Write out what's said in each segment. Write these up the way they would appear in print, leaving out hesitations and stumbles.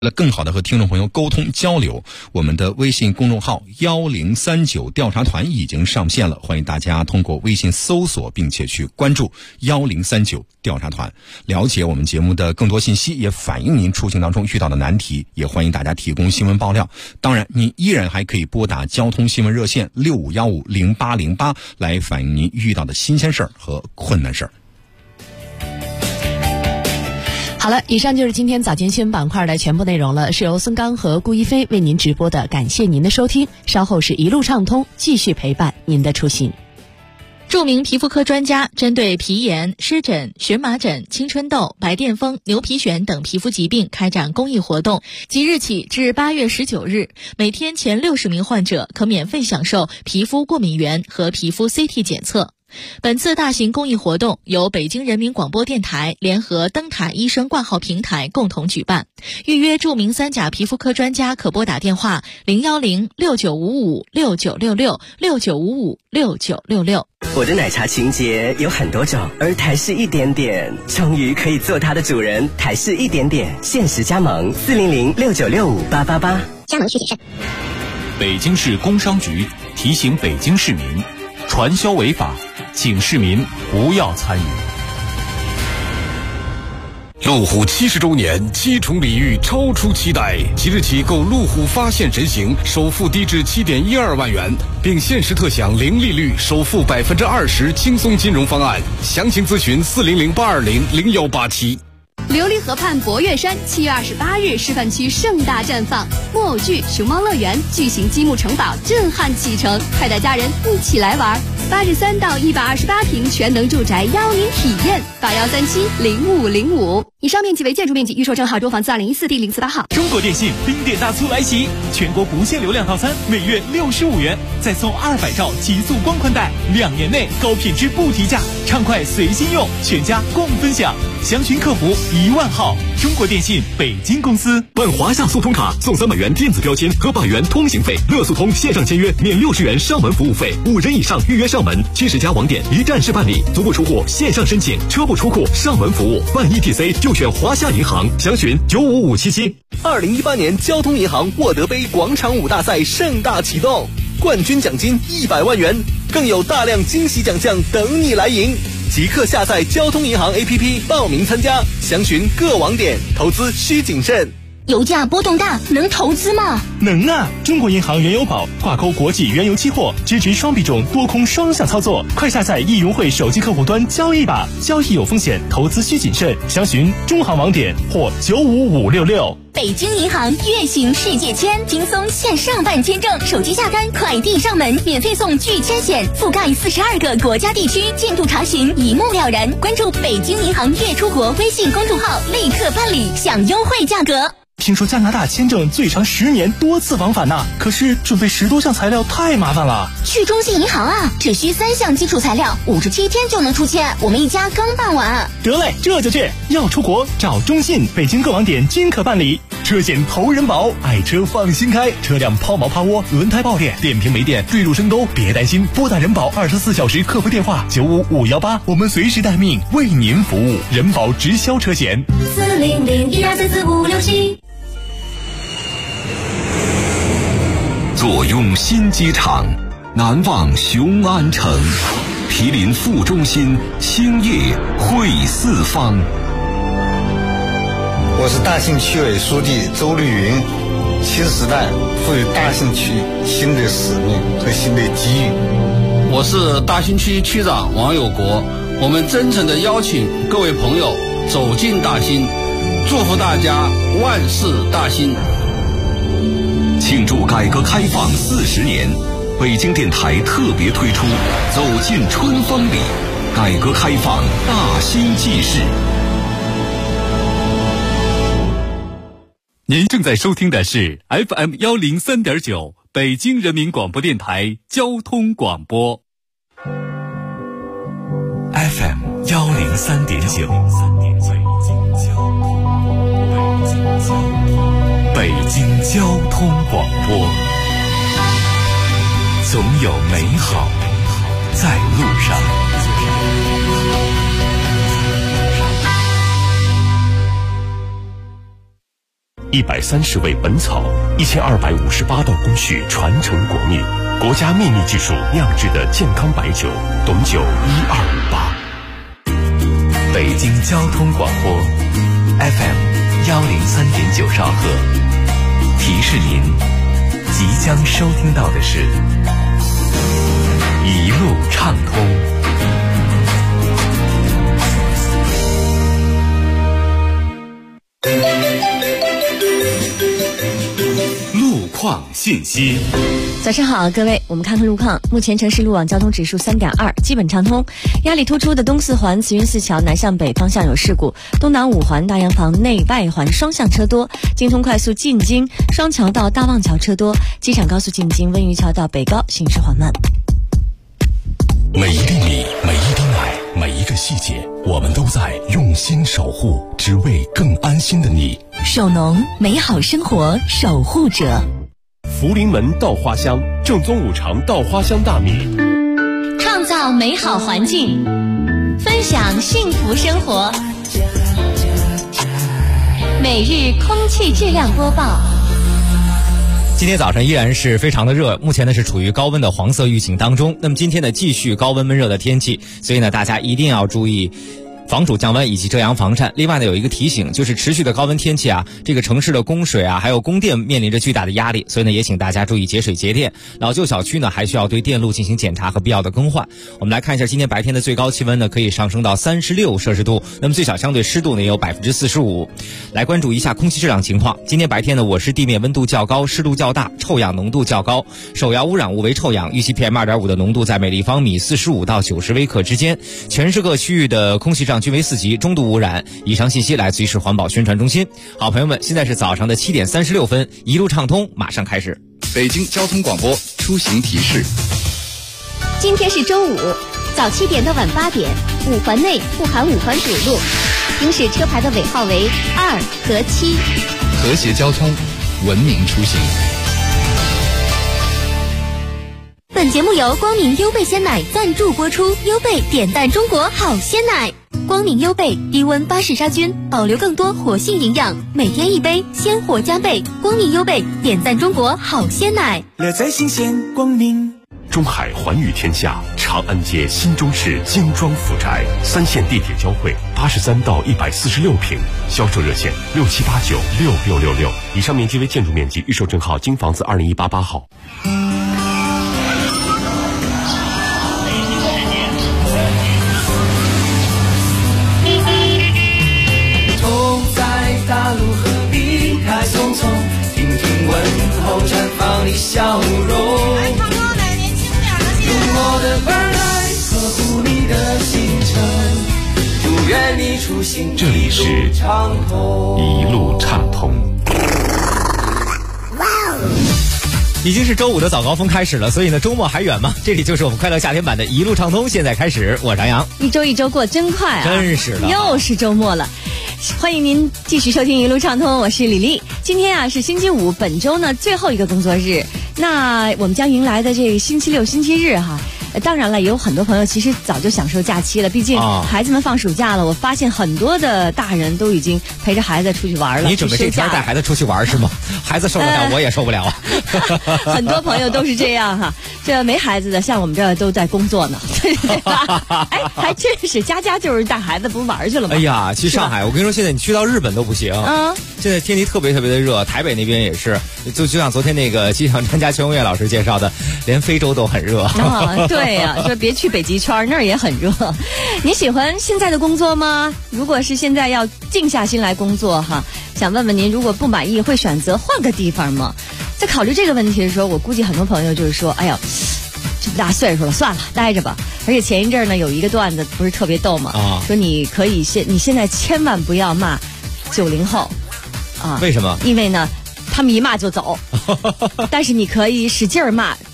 为了更好的和听众朋友沟通交流，我们的微信公众号1039调查团已经上线了，欢迎大家通过微信搜索并且去关注1039调查团，了解我们节目的更多信息，也反映您出行当中遇到的难题，也欢迎大家提供新闻爆料。当然您依然还可以拨打交通新闻热线65150808来反映您遇到的新鲜事儿和困难事儿。 好了，以上就是今天早间新闻板块的全部内容了，是由孙刚和顾一飞为您直播的，感谢您的收听，稍后是一路畅通，继续陪伴您的出行。 著名皮肤科专家针对皮炎、湿疹、荨麻疹、青春痘、白癜风、牛皮癣等皮肤疾病开展公益活动，即日起至8月19日，每天前60名患者可免费享受皮肤过敏原和皮肤 CT 检测。本次大型公益活动由北京人民广播电台联合灯塔医生挂号平台共同举办。预约著名三甲皮肤科专家可拨打电话010-6955-6966 我的奶茶情节有很多种，而台式一点点终于可以做它的主人。台式一点点限时加盟400-6965-888， 加盟需谨慎。 北京市工商局提醒北京市民，传销违法，请市民不要参与。 路虎70周年7重礼遇超出期待，即日起购路虎发现神行，首付低至7.12万元，并限时特享零利率，首付20%轻松金融方案。详情咨询400-820-0187。 琉璃河畔博悦山7月28日示范区盛大绽放，木偶剧、熊猫乐园、巨型积木城堡震撼启程，快带家人一起来玩。83到128平全能住宅邀您体验，81370505。以上面积为建筑面积，预售证号中房子2014第048号。 中国电信冰点大促来袭，全国不限流量套餐每月65元，再送200兆极速光宽带，2年内高品质不提价，畅快随心用，全家共分享。详询客服10000号。中国电信北京公司。 办华夏速通卡送300元电子标签和100元通行费，乐速通线上签约免60元上门服务费，5人以上预约上门，70家网点一站式办理，足不出户线上申请，车不出库上门服务，办 ETC 就选华夏银行，详询95577。 2018年交通银行沃德杯广场舞大赛盛大启动，冠军奖金100万元，更有大量惊喜奖项等你来赢。即刻下载交通银行 APP 报名参加，详询各网点，投资需谨慎。 油价波动大，能投资吗？ 能啊！中国银行原油宝挂钩国际原油期货，支持双币种多空双向操作，快下载易融汇手机客户端交易吧，交易有风险，投资需谨慎，详询中行网点或95566。 北京银行月行世界签，轻松线上办签证，手机下单，快递上门，免费送拒签险，覆盖42个国家地区，进度查询一目了然。关注北京银行月出国微信公众号，立刻办理，享优惠价格。 听说加拿大签证最长10年多次往返呢，可是准备10多项材料太麻烦了。 去中信银行啊，只需3项基础材料，57天就能出签，我们一家刚办完。 得嘞，这就去！要出国找中信，北京各网点均可办理。车险投人保，爱车放心开，车辆抛锚趴窝、轮胎爆裂、电瓶没电、坠入深沟，别担心，拨打人保24小时客服电话95518，我们随时待命，为您服务。人保直销车险 40012444567。 坐拥新机场，难忘雄安城，毗邻副中心，兴业汇四方。 我是大兴区委书记周绿云，新时代赋予大兴区新的使命和新的机遇。 我是大兴区区长王有国，我们真诚地邀请各位朋友走进大兴，祝福大家万事大兴。 庆祝改革开放40年，北京电台特别推出走进春风里，改革开放大兴纪事。 您正在收听的是 FM 103.9北京人民广播电台交通广播。 FM 103.9北京交通广播，总有美好在路上。 130味本草，1258道工序传承国秘，国家秘密技术酿制的健康白酒，董酒1258。 北京交通广播 FM103.9兆赫，提示您即将收听到的是一路畅通。 路况信息。 早上好，各位，我们看看路况。目前城市路网交通指数3.2，基本畅通。压力突出的东四环慈云寺桥南向北方向有事故，东南五环大洋房内外环双向车多。京通快速进京双桥到大望桥车多，机场高速进京温榆桥到北高行驶缓慢。 每一粒米，每一滴奶，每一个细节，我们都在用心守护，只为更安心的你。 首农，美好生活守护者。 福临门稻花香，正宗五常稻花香大米， 创造美好环境，分享幸福生活。每日空气质量播报。 今天早上依然是非常的热，目前呢是处于高温的黄色预警当中。那么今天呢继续高温闷热的天气，所以呢大家一定要注意防暑降温以及遮阳防晒。另外呢有一个提醒，就是持续的高温天气啊，这个城市的供水啊还有供电面临着巨大的压力，所以呢也请大家注意节水节电。老旧小区呢还需要对电路进行检查和必要的更换。我们来看一下今天白天的最高气温呢可以上升到36摄氏度，那么最小相对湿度呢也有45%。来关注一下空气质量情况。今天白天呢我市地面温度较高，湿度较大，臭氧浓度较高，首要污染物为臭氧，预期 PM2.5 的浓度在每立方米45到90微克之间。全市各区域的空气质量均为4级，中度污染。以上信息来自于市环保宣传中心。好朋友们，现在是早上的7点36分，一路畅通马上开始。 北京交通广播出行提示。 今天是周五，早7点到晚8点，5环内不含5环主路，行驶车牌的尾号为2和7。 和谐交通，文明出行。 本节目由光明优贝鲜奶赞助播出，优贝点赞中国好鲜奶。光明优贝低温巴氏杀菌，保留更多活性营养，每天一杯，鲜活加倍。光明优贝点赞中国好鲜奶， 乐在新鲜光明。 中海环宇天下长安街新中式精装府宅，3线地铁交汇，83到146平，销售热线67896666，以上面积为建筑面积，预售证号京房子20188号。 大路何必太匆匆，听听问候绽放的笑容。用我的耳来呵护你的行程，祝愿你出行这里是一路畅通。 已经是周五的早高峰开始了，所以呢周末还远吗？这里就是我们快乐夏天版的一路畅通，现在开始，我是杨洋。 一周一周过真快啊， 真是的， 又是周末了。欢迎您继续收听一路畅通，我是李丽。今天啊是星期五，本周呢最后一个工作日，那我们将迎来的这个星期六、星期日哈。当然了，也有很多朋友其实早就享受假期了，毕竟孩子们放暑假了。我发现很多的大人都已经陪着孩子出去玩了。 你准备这天带孩子出去玩是吗？孩子受不了，我也受不了啊。 很多朋友都是这样哈，这没孩子的像我们这都在工作呢，对吧？哎，还真是家家就是带孩子不玩去了吗？ 哎呀，去上海，我跟你说，现在你去到日本都不行。现在天气特别特别的热，台北那边也是，就像昨天那个机场专家全红月老师介绍的，连非洲都很热。 对呀，说别去北极圈，那儿也很热。你喜欢现在的工作吗？如果是现在要静下心来工作哈，想问问您，如果不满意，会选择换个地方吗？在考虑这个问题的时候，我估计很多朋友就是说，哎呀，这么大岁数了，算了，待着吧。而且前一阵呢，有一个段子不是特别逗嘛，说你可以你现在千万不要骂90后， 为什么？ 因为呢，他们一骂就走，但是你可以使劲骂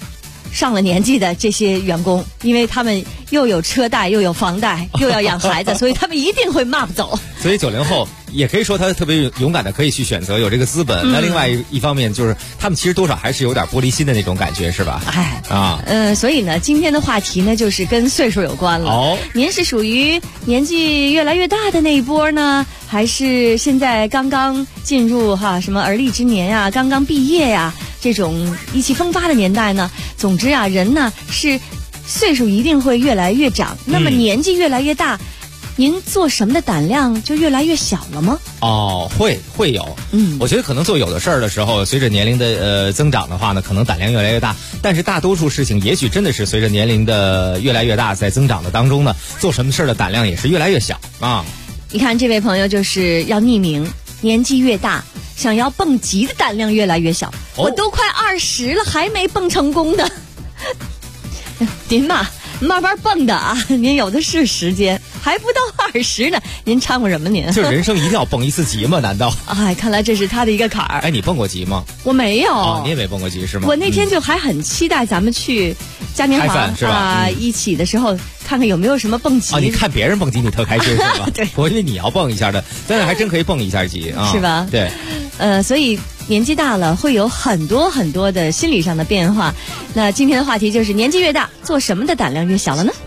上了年纪的这些员工，因为他们又有车贷又有房贷又要养孩子，所以他们一定会骂不走。 所以90后也可以说他特别勇敢的可以去选择有这个资本。那另外一方面就是他们其实多少还是有点玻璃心的那种感觉，是吧？ 所以呢，今天的话题呢就是跟岁数有关了。您是属于年纪越来越大的那一波呢，还是现在刚刚进入什么而立之年呀，刚刚毕业呀，这种意气风发的年代呢？总之啊，人呢是岁数一定会越来越长，那么年纪越来越大，您做什么的胆量就越来越小了吗？ 会有。我觉得可能做有的事儿的时候，随着年龄的增长的话呢，可能胆量越来越大。但是大多数事情，也许真的是随着年龄的越来越大，在增长的当中呢，做什么事儿的胆量也是越来越小啊。 你看这位朋友就是要匿名，年纪越大，想要蹦极的胆量越来越小。我都快20了，还没蹦成功呢。您嘛，慢慢蹦的啊，您有的是时间，还不到20呢，您掺和什么您？ 就人生一定要蹦一次极吗？难道？ 看来这是他的一个坎儿。 你蹦过极吗？ 我没有。 你也没蹦过极是吗？ 我那天就还很期待咱们去嘉年华是吧？ 一起的时候，看看有没有什么蹦极。 你看别人蹦极，你特开心是吧？ 对， 我以为你要蹦一下的，但是还真可以蹦一下极啊， 是吧？ 对， 所以年纪大了会有很多很多的心理上的变化。那今天的话题就是年纪越大，做什么的胆量越小了呢？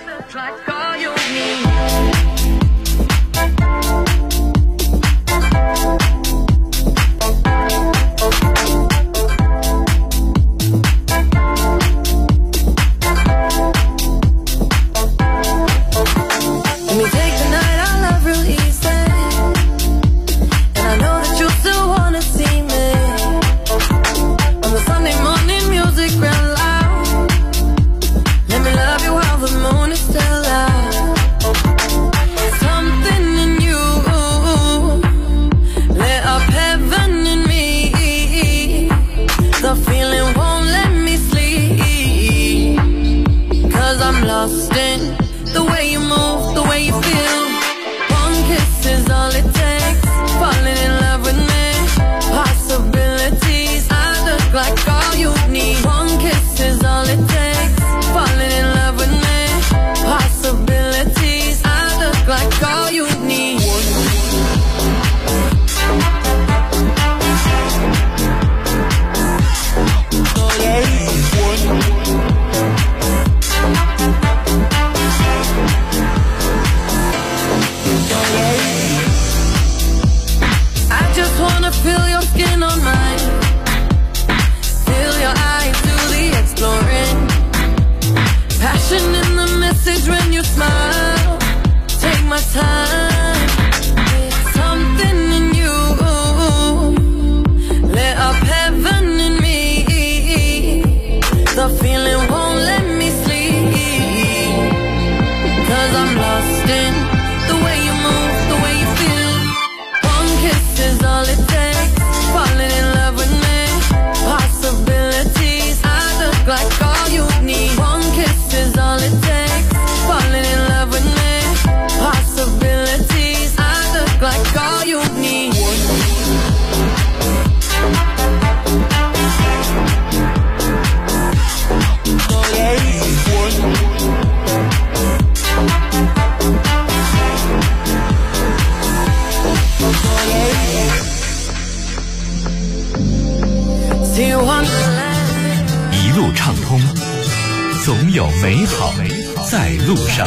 一路畅通，总有美好在路上。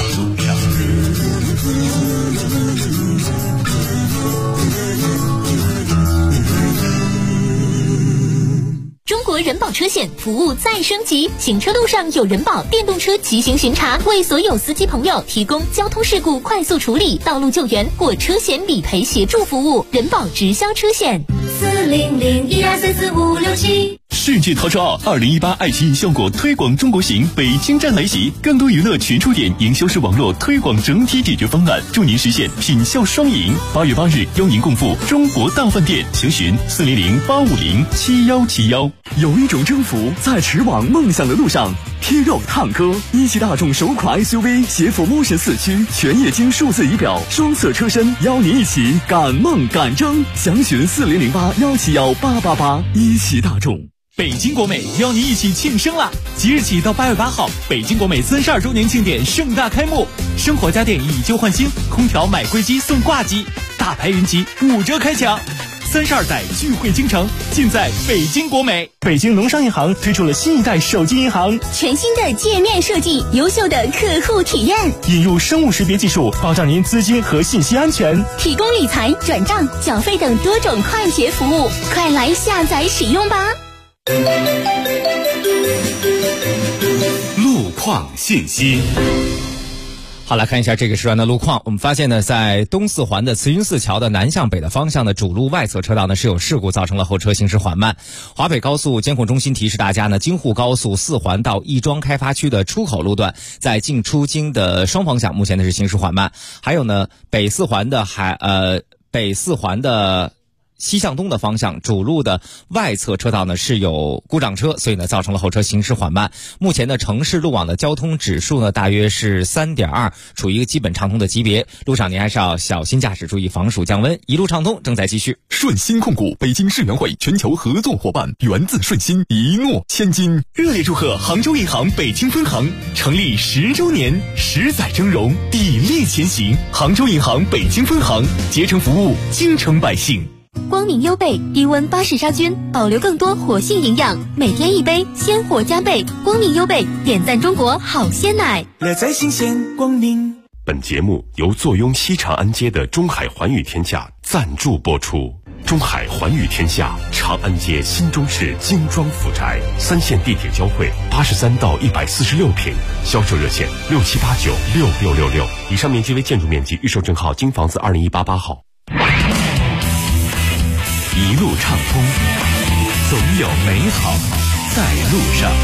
中国人保车险服务再升级，行车路上有人保电动车骑行巡查，为所有司机朋友提供交通事故快速处理、道路救援或车险理赔协助服务。人保直销车险40012344567。 世界淘车奥2018爱奇艺效果推广中国行北京站来袭，更多娱乐全触点，营销式网络推广整体解决方案，助您实现品效双赢。8月8日，邀您共赴中国大饭店，请询40085071171。 有一种征服在驰往梦想的路上。贴肉探歌，一汽大众首款 SUV 携辅 Motion 4驱，全液晶数字仪表，双色车身，邀您一起赶梦赶征。详询4008171888，一汽大众。 北京国美邀您一起庆生啦！即日起到8月8号，北京国美32周年庆典盛大开幕，生活家电以旧换新，空调买贵机送挂机，大牌云集5折开抢。32载聚会京城，尽在北京国美。北京农商银行推出了新一代手机银行， 全新的界面设计，优秀的客户体验， 引入生物识别技术，保障您资金和信息安全， 提供理财、转账、缴费等多种快捷服务，快来下载使用吧。 路况信息。 好，来看一下这个时段的路况。我们发现呢，在东四环的慈云寺桥的南向北的方向的主路外侧车道呢是有事故，造成了后车行驶缓慢。华北高速监控中心提示大家呢，京沪高速四环到亦庄开发区的出口路段，在进出京的双方向目前呢是行驶缓慢。还有呢，北四环的西向东的方向主路的外侧车道呢是有故障车，所以呢造成了后车行驶缓慢。目前的城市路网的交通指数呢大约是 3.2， 处于一个基本畅通的级别。路上您还是要小心驾驶，注意防暑降温。一路畅通正在继续。 顺鑫控股北京世园会全球合作伙伴，源自顺鑫，一诺千金。 热烈祝贺杭州银行北京分行成立10周年，10载峥嵘，砥砺前行。杭州银行北京分行竭诚服务京城百姓。 光明优贝低温巴氏杀菌，保留更多活性营养，每天一杯，鲜活加倍。光明优贝点赞中国好鲜奶， 乐在新鲜光明。 本节目由坐拥西长安街的中海环宇天下赞助播出。中海环宇天下，长安街新中式精装府宅，3线地铁交汇，83到146平，销售热线67896666。以上面积为建筑面积，预售证号京房子20188号。 一路畅通，总有美好在路上。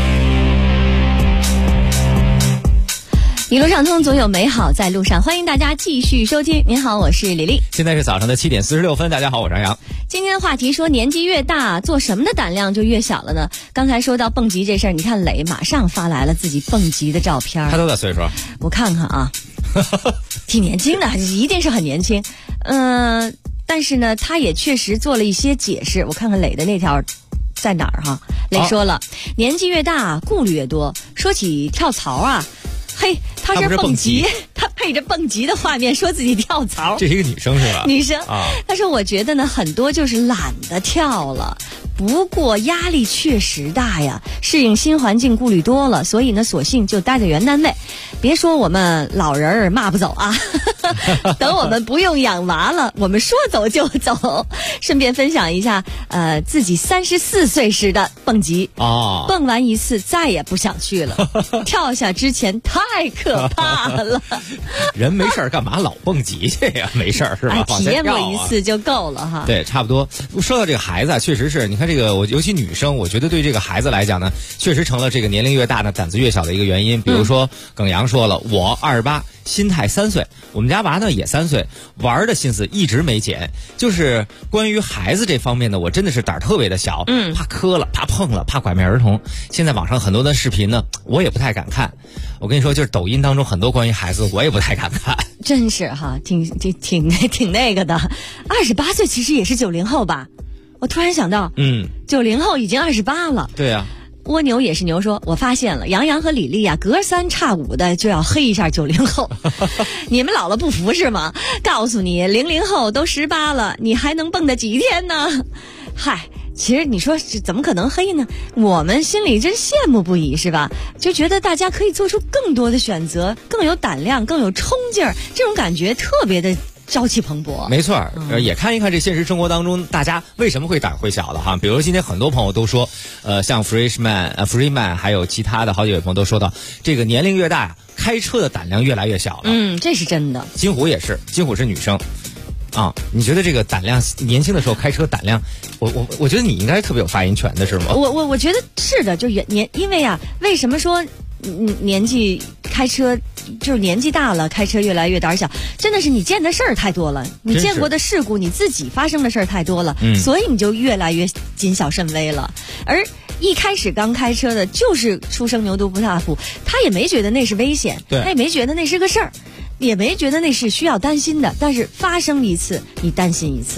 一路畅通，总有美好在路上。欢迎大家继续收听。您好，我是李丽。 现在是早上的7点46分。大家好，我是张扬。 今天的话题说，年纪越大，做什么的胆量就越小了呢？刚才说到蹦极这事儿，你看磊马上发来了自己蹦极的照片。 他多大岁数？ 我看看啊，挺年轻的，一定是很年轻。但是呢，他也确实做了一些解释。我看看磊的那条在哪儿哈？磊说了，年纪越大，顾虑越多。说起跳槽啊，嘿，他是蹦极，他配着蹦极的画面说自己跳槽。 这是一个女生是吧？ 女生啊。 他说：“我觉得呢，很多就是懒得跳了。不过压力确实大呀，适应新环境顾虑多了，所以呢，索性就待在原单位。别说我们老人儿骂不走啊，等我们不用养娃了，我们说走就走。顺便分享一下，自己34岁时的蹦极啊， 蹦完一次再也不想去了，跳下之前太可怕了。 人没事干嘛老蹦极去呀？没事是吧？ 体验过一次就够了哈。 对，差不多。说到这个孩子，确实是你看这个，尤其女生，我觉得对这个孩子来讲呢，确实成了这个年龄越大呢，胆子越小的一个原因。比如说，耿阳说了，我28，心态3岁，我们家娃呢也3岁，玩的心思一直没减。就是关于孩子这方面呢，我真的是胆儿特别的小，怕磕了，怕碰了，怕拐卖儿童。现在网上很多的视频呢，我也不太敢看。我跟你说，就是抖音当中很多关于孩子，我也不太敢看。 真是哈，挺那个的。28岁其实也是90后吧？我突然想到，90后已经28了。 对呀。 蜗牛也是牛说，我发现了杨洋和李丽啊，隔3差5的就要黑一下90后。你们老了不服是吗？告诉你，00后都18了，你还能蹦跶几天呢？嗨，其实你说怎么可能黑呢？我们心里真羡慕不已，是吧？就觉得大家可以做出更多的选择，更有胆量，更有冲劲儿，这种感觉特别的朝气蓬勃。 没错，也看一看这现实生活当中大家为什么会胆会小的哈。比如今天很多朋友都说，像 Freeman 还有其他的好几位朋友都说到，这个年龄越大呀，开车的胆量越来越小了。 这是真的。 金虎也是，金虎是女生啊。你觉得这个胆量年轻的时候开车胆量，我觉得你应该特别有发言权的是吗？ 我觉得是的，就因为啊，为什么说年纪开车就是年纪大了，开车越来越胆小，真的是你见的事儿太多了，你见过的事故，你自己发生的事儿太多了，所以你就越来越谨小慎微了。而一开始刚开车的，就是初生牛犊不怕虎，他也没觉得那是危险，他也没觉得那是个事儿，也没觉得那是需要担心的。但是发生一次，你担心一次。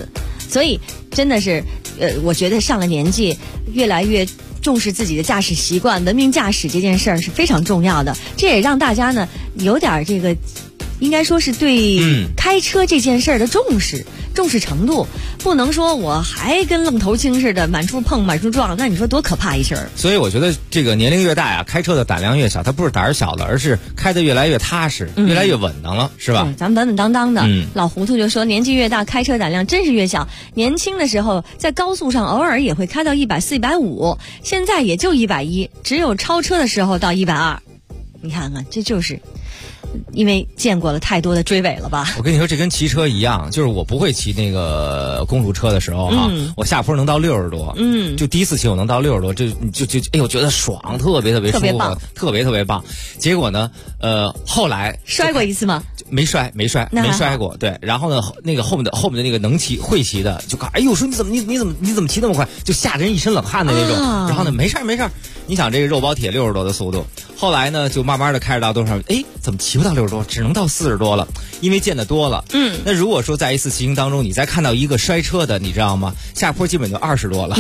所以真的是，我觉得上了年纪，越来越重视自己的驾驶习惯，文明驾驶这件事儿是非常重要的。这也让大家呢有点这个，应该说是对开车这件事儿的重视程度，不能说我还跟愣头青似的满处碰满处撞，那你说多可怕一事儿。 所以我觉得这个年龄越大呀，开车的胆量越小，它不是胆儿小了，而是开得越来越踏实，越来越稳当了，是吧？ 咱们稳稳当当的。老糊涂就说年纪越大开车胆量真是越小，年轻的时候在高速上偶尔也会开到140、150，现在也就110，只有超车的时候到120。你看看，这就是因为见过了太多的追尾了吧？ 我跟你说，这跟骑车一样，就是我不会骑那个公路车的时候哈，我下坡能到60多，就第一次骑我能到60多，就哎呦觉得爽，特别舒服，特别棒。结果呢，后来摔过一次吗？ 没摔过，对。然后呢，那个后面的那个会骑的就哎呦说你怎么骑那么快，就吓人一身冷汗的那种。然后呢，没事儿，你想这个肉包铁60多的速度，后来呢就慢慢的开始到多少？哎，怎么骑不到60多，只能到40多了，因为见得多了。那如果说在一次骑行当中，你再看到一个摔车的，你知道吗？下坡基本就20多了。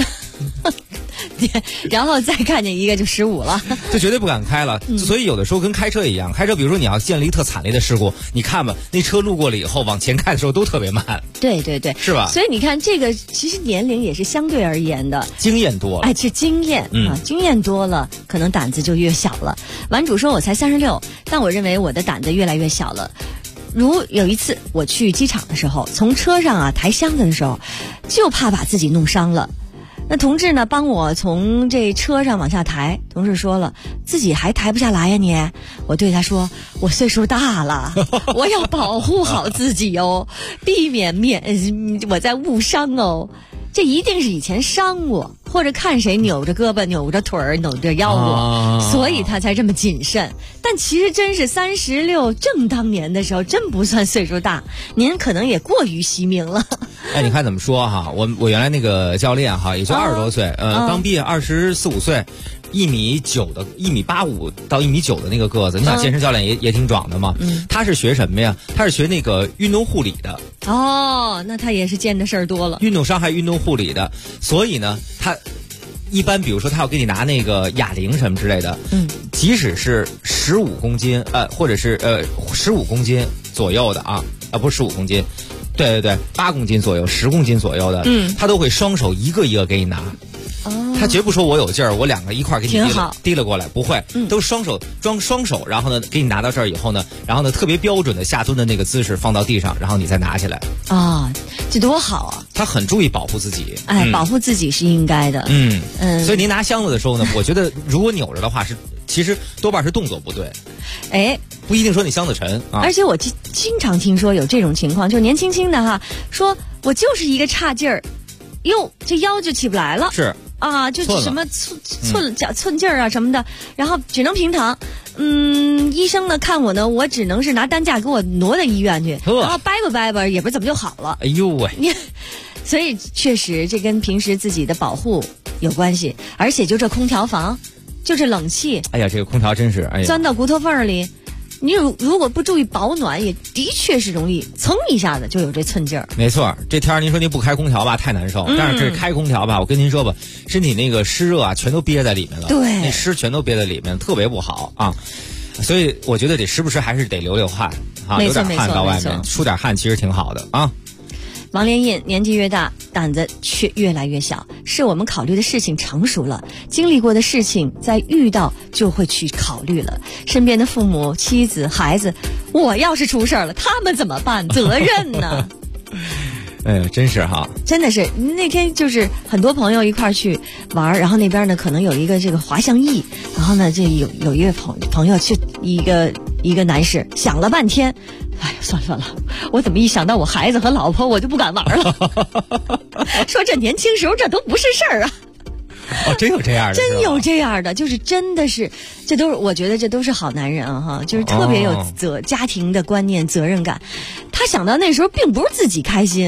然后再看见一个就15了， 就绝对不敢开了。所以有的时候跟开车一样，开车比如说你要见了一特惨烈的事故，你看吧，那车路过了以后往前开的时候都特别慢。 对， 是吧？ 所以你看这个其实年龄也是相对而言的， 经验多了， 这经验经验多了，可能胆子就越小了。玩主说我才36，但我认为我的胆子越来越小了。如有一次我去机场的时候，从车上抬箱子的时候，就怕把自己弄伤了。那同志呢帮我从这车上往下抬，同志说了自己还抬不下来呀你。我对他说我岁数大了，我要保护好自己哦，避免我在误伤哦。这一定是以前伤我，或者看谁扭着胳膊扭着腿儿扭着腰过，所以他才这么谨慎。但其实真是36正当年的时候，真不算岁数大，您可能也过于惜命了。 哎，你看怎么说哈？我原来那个教练哈，也就20多岁，刚毕业24、25岁。1.85米到1.9米的那个个子，你想健身教练也挺壮的嘛。他是学什么呀？他是学那个运动护理的。 那他也是见的事儿多了。 运动伤害、运动护理的，所以呢，他一般比如说他要给你拿那个哑铃什么之类的，即使是15公斤，或者是15公斤左右的不是15公斤，对，8公斤左右、10公斤左右的，他都会双手一个一个给你拿。他绝不说我有劲儿，我2个一块儿给你提了过来，不会，都双手，然后呢给你拿到这儿以后呢，然后呢特别标准的下蹲的那个姿势放到地上，然后你再拿起来。 这多好啊！ 他很注意保护自己， 保护自己是应该的。 所以您拿箱子的时候呢，我觉得如果扭着的话其实多半是动作不对，不一定说你箱子沉啊。 而且我经常听说有这种情况，就年轻轻的哈，说我就是一个差劲儿，哟，这腰就起不来了。 是。 就是什么寸劲儿什么的，然后只能平躺。医生呢看我呢，我只能是拿担架给我挪到医院去，然后掰吧，也不怎么就好了。 哎呦喂！ 所以确实这跟平时自己的保护有关系，而且就这空调房，就这冷气， 哎呀，这个空调真是钻到骨头缝里。你如果不注意保暖，也的确是容易蹭一下子就有这寸劲儿。 没错，这天您说您不开空调吧，太难受。但是这开空调吧，我跟您说吧，身体那个湿热全都憋在里面了。 对， 那湿全都憋在里面，特别不好啊。所以我觉得得时不时还是得流汗流点汗到外面，出点汗其实挺好的啊。 王连印年纪越大，胆子却越来越小，是我们考虑的事情成熟了，经历过的事情在遇到就会去考虑了。身边的父母、妻子、孩子，我要是出事了，他们怎么办？责任呢？ 真是哈， 真的是那天就是很多朋友一块儿去玩，然后那边呢可能有一个这个滑翔翼，然后呢这有一位朋友去一个男士想了半天，哎呀算了，我怎么一想到我孩子和老婆我就不敢玩了。说这年轻时候这都不是事儿啊。 真有这样的， 真有这样的，就是真的是，这都是我觉得这都是好男人哈，就是特别有家庭的观念、责任感。他想到那时候并不是自己开心，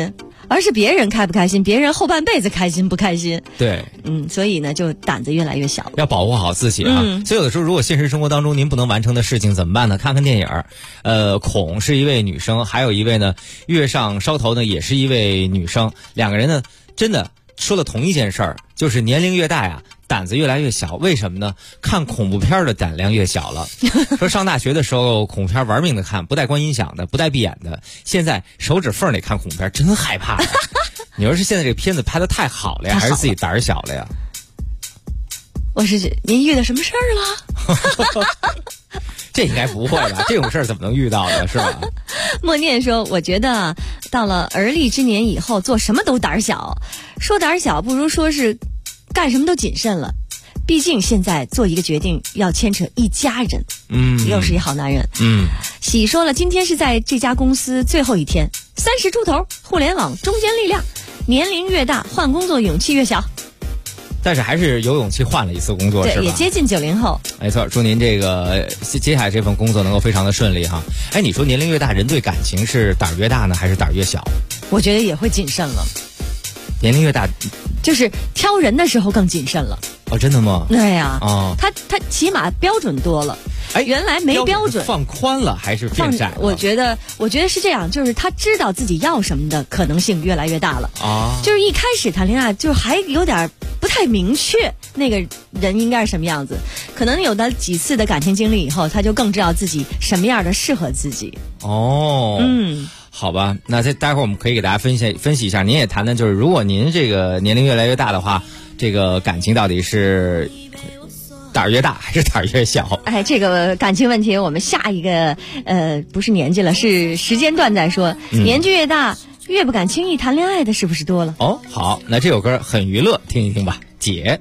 而是别人开不开心，别人后半辈子开心不开心。 对， 所以呢，就胆子越来越小了。 要保护好自己啊。所以有的时候，如果现实生活当中您不能完成的事情怎么办呢？看看电影。孔是一位女生，还有一位呢，月上梢头呢也是一位女生，两个人呢真的说了同一件事儿，就是年龄越大呀，胆子越来越小。为什么呢？看恐怖片的胆量越小了。说上大学的时候恐怖片玩命的看，不带关音响的，不带闭眼的，现在手指缝里看恐怖片真害怕呀。你说是现在这个片子拍得太好了呀，还是自己胆儿小了呀？ 我是您遇到什么事儿了？ 这应该不会吧？这种事儿怎么能遇到的，是吧？ 默念说，我觉得到了而立之年以后，做什么都胆小。说胆小不如说是干什么都谨慎了。毕竟现在做一个决定要牵扯一家人。又是一好男人。喜说了，今天是在这家公司最后一天，30出头，互联网中坚力量，年龄越大换工作勇气越小。 但是还是有勇气换了一次工作，是吧？ 对，也接近90后。 没错，祝您这个接下来这份工作能够非常的顺利哈。哎，你说年龄越大，人对感情是胆儿越大呢，还是胆儿越小？ 我觉得也会谨慎了。 年龄越大， 就是挑人的时候更谨慎了。 哦，真的吗？ 对呀。 哦， 他起码标准多了。哎，原来没标准， 放宽了还是变窄了？ 我觉得是这样，就是他知道自己要什么的可能性越来越大了啊。 就是一开始谈恋爱就还有点不太明确那个人应该是什么样子，可能有了几次的感情经历以后，他就更知道自己什么样的适合自己。 哦，好吧，那待会儿我们可以给大家分析一下，您也谈谈，就是如果您这个年龄越来越大的话，这个感情到底是胆儿越大还是胆儿越小？ 哎，这个感情问题我们下一个不是年纪了，是时间段再说。年纪越大越不敢轻易谈恋爱的是不是多了？ 哦，好，那这首歌很娱乐，听一听吧。姐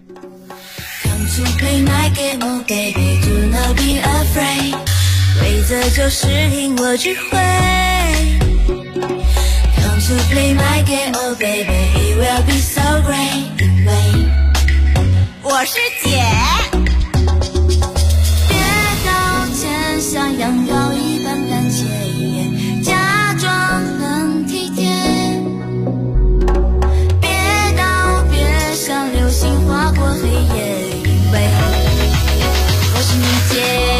规则就是听我指挥 Come to play my game, oh baby It will be so great 因为我是姐别道歉像羊羔一般胆怯假装很体贴别道别像流星划过黑夜因为我是你姐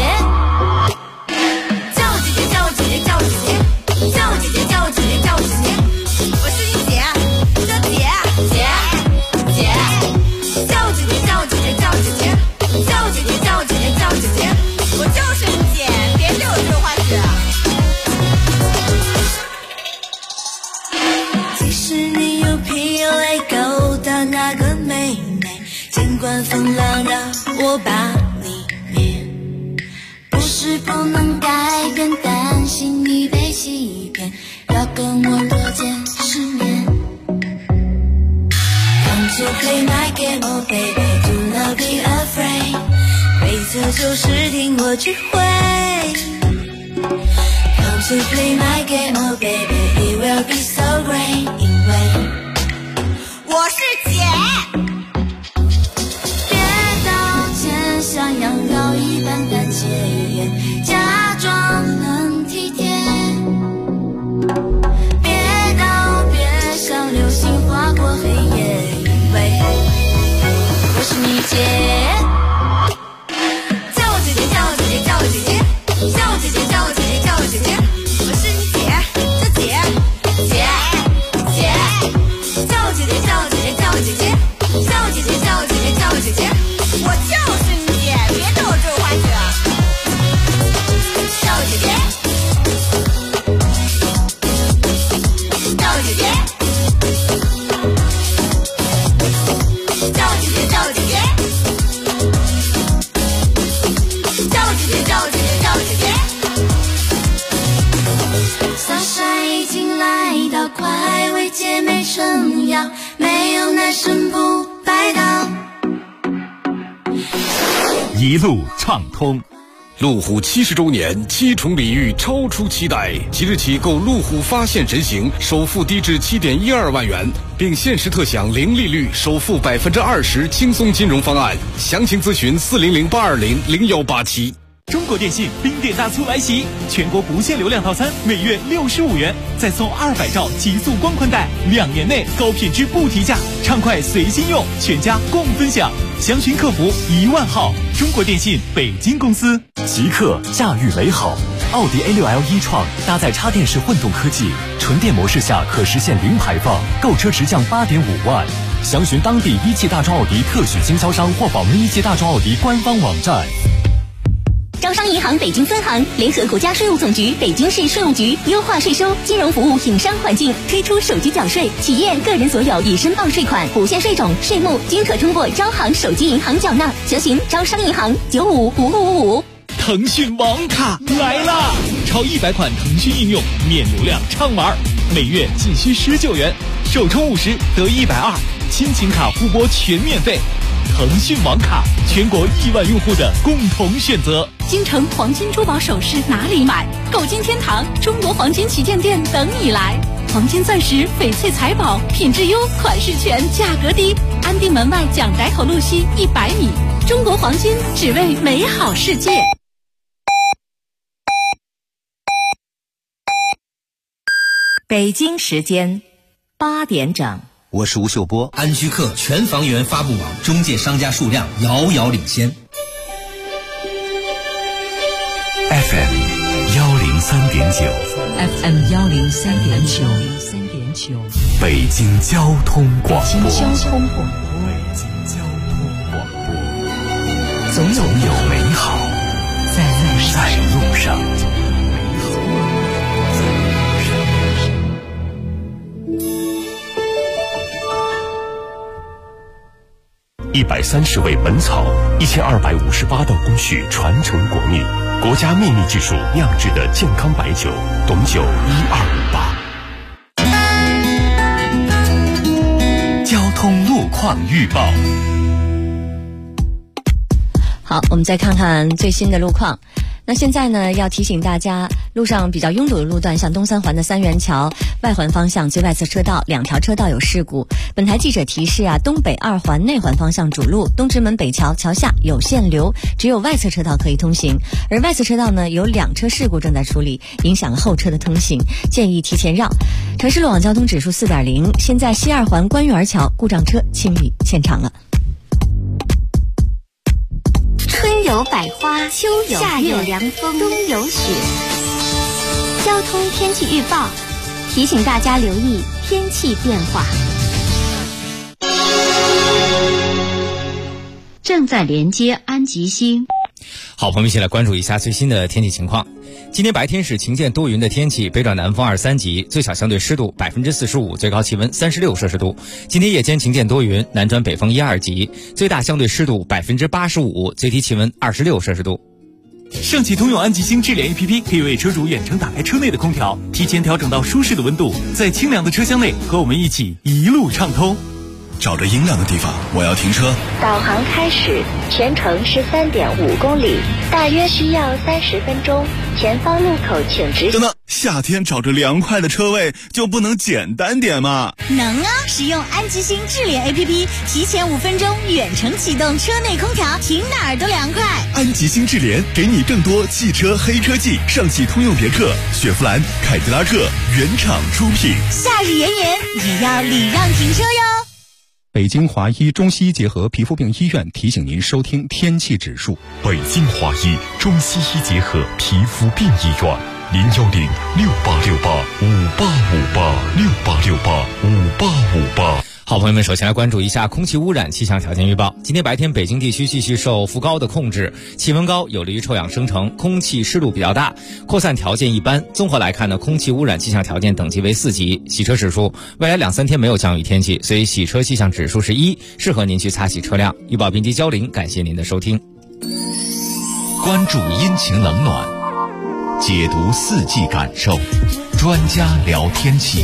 风浪让我把你念不是不能改变担心你被欺骗要跟我多见10年 Come to play my game oh baby do not be afraid 规则就是听我指挥 Come to play my game oh baby it will be so great 因为我是姐像羊羔一般胆怯假装很体贴别道别像流星划过黑夜因为我是你姐叫我姐姐叫我姐姐叫我姐姐叫我姐姐叫我姐姐叫我姐姐我是你姐叫姐姐姐叫我姐姐叫我姐姐叫我姐姐叫我姐姐叫我姐姐叫我姐姐我就是你别逗我这话者叫我姐姐叫我姐姐叫我姐姐叫我姐姐叫我姐姐叫我姐姐叫我姐姐小帅已经来到快为姐妹撑腰没有男生不白到一路畅通，路虎70周年7重礼遇超出期待，即日起购路虎发现神行，首付低至7.12万元，并限时特享零利率，首付20%轻松金融方案。详情咨询400-820-0187。 中国电信冰点大促来袭，全国不限流量套餐每月65元，再送200兆极速光宽带，2年内高品质不提价，畅快随心用，全家共分享。详询客服10000号。中国电信北京公司。 极客驾驭美好，奥迪 A6L e-tron搭载插电式混动科技，纯电模式下可实现零排放，购车直降8.5万。详询当地一汽大众奥迪特许经销商或访问一汽大众奥迪官方网站。 招商银行北京分行联合国家税务总局、北京市税务局优化税收、金融服务营商环境，推出手机缴税、企业个人所有已申报税款、不限税种、税目均可通过招行手机银行缴纳。详询招商银行955555。 腾讯网卡来啦！超100款腾讯应用，免流量畅玩，每月仅需19元，首充50得120，亲情卡互拨全免费。腾讯网卡，全国1万用户的共同选择。 京城黄金珠宝首饰哪里买？购金天堂中国黄金旗舰店等你来。黄金钻石、翡翠财宝，品质优，款式全，价格低。安定门外蒋宅口路西100米。中国黄金，只为美好世界。 北京时间8点整。 我是吴秀波。安居客全房源发布网中介商家数量遥遥领先。 FM 103.9 FM 103.9 北京交通广播。总有美好在路上。130味本草，1258道工序传承国秘，国家秘密技术酿制的健康白酒，董酒1258。交通路况预报。 好，我们再看看最新的路况。那现在呢，要提醒大家，路上比较拥堵的路段，像东三环的三元桥外环方向最外侧车道2条车道有事故。本台记者提示啊，东北2环内环方向主路东直门北桥桥下有限流，只有外侧车道可以通行，而外侧车道呢有2车事故正在处理，影响了后车的通行，建议提前绕。城市路网交通指数4.0，现在西2环官园桥故障车清理现场了。 春有百花，秋有夏有凉风，冬有雪。交通天气预报提醒大家留意天气变化。 正在连接安吉星。 好，朋友们一起来关注一下最新的天气情况。今天白天是晴间多云的天气，北转南风2、3级，最小相对湿度45%，最高气温36摄氏度。今天夜间晴间多云，南转北风1、2级，最大相对湿度85%，最低气温26摄氏度。 上汽通用安吉星智联 APP 可以为车主远程打开车内的空调，提前调整到舒适的温度，在清凉的车厢内和我们一起一路畅通。 找着阴凉的地方，我要停车。 导航开始，全程13.5公里，大约需要30分钟。前方路口请直行。 等等，夏天找着凉快的车位就不能简单点吗？ 能啊！使用安吉星智联 APP， 提前5分钟远程启动车内空调，停哪儿都凉快。 安吉星智联给你更多汽车黑科技，上汽通用别克、雪佛兰、凯迪拉克原厂出品。 夏日炎炎，也要礼让停车哟。 北京华医中西医结合皮肤病医院提醒您收听天气指数。 北京华医中西医结合皮肤病医院，0106868585858，668685858。 好，朋友们，首先来关注一下空气污染气象条件预报。今天白天北京地区继续受副高的控制，气温高有利于臭氧生成，空气湿度比较大，扩散条件一般。综合来看呢，空气污染气象条件等级为4级。洗车指数，未来2、3天没有降雨天气，所以洗车气象指数是1，适合您去擦洗车辆。预报编辑焦玲，感谢您的收听。 关注阴晴冷暖，解读4季感受，专家聊天气。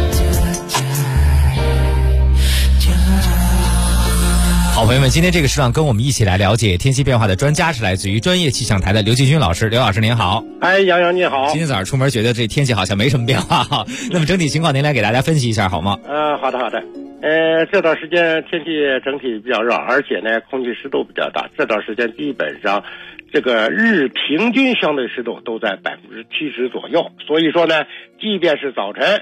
好，朋友们，今天这个时段跟我们一起来了解天气变化的专家是来自于专业气象台的刘继军老师。刘老师您好。 哎，杨洋你好。 今天早上出门觉得这天气好像没什么变化哈，那么整体情况您来给大家分析一下好吗？ 好的。 这段时间天气整体比较热，而且呢空气湿度比较大，这段时间基本上这个日平均相对湿度都在70%左右，所以说呢，即便是早晨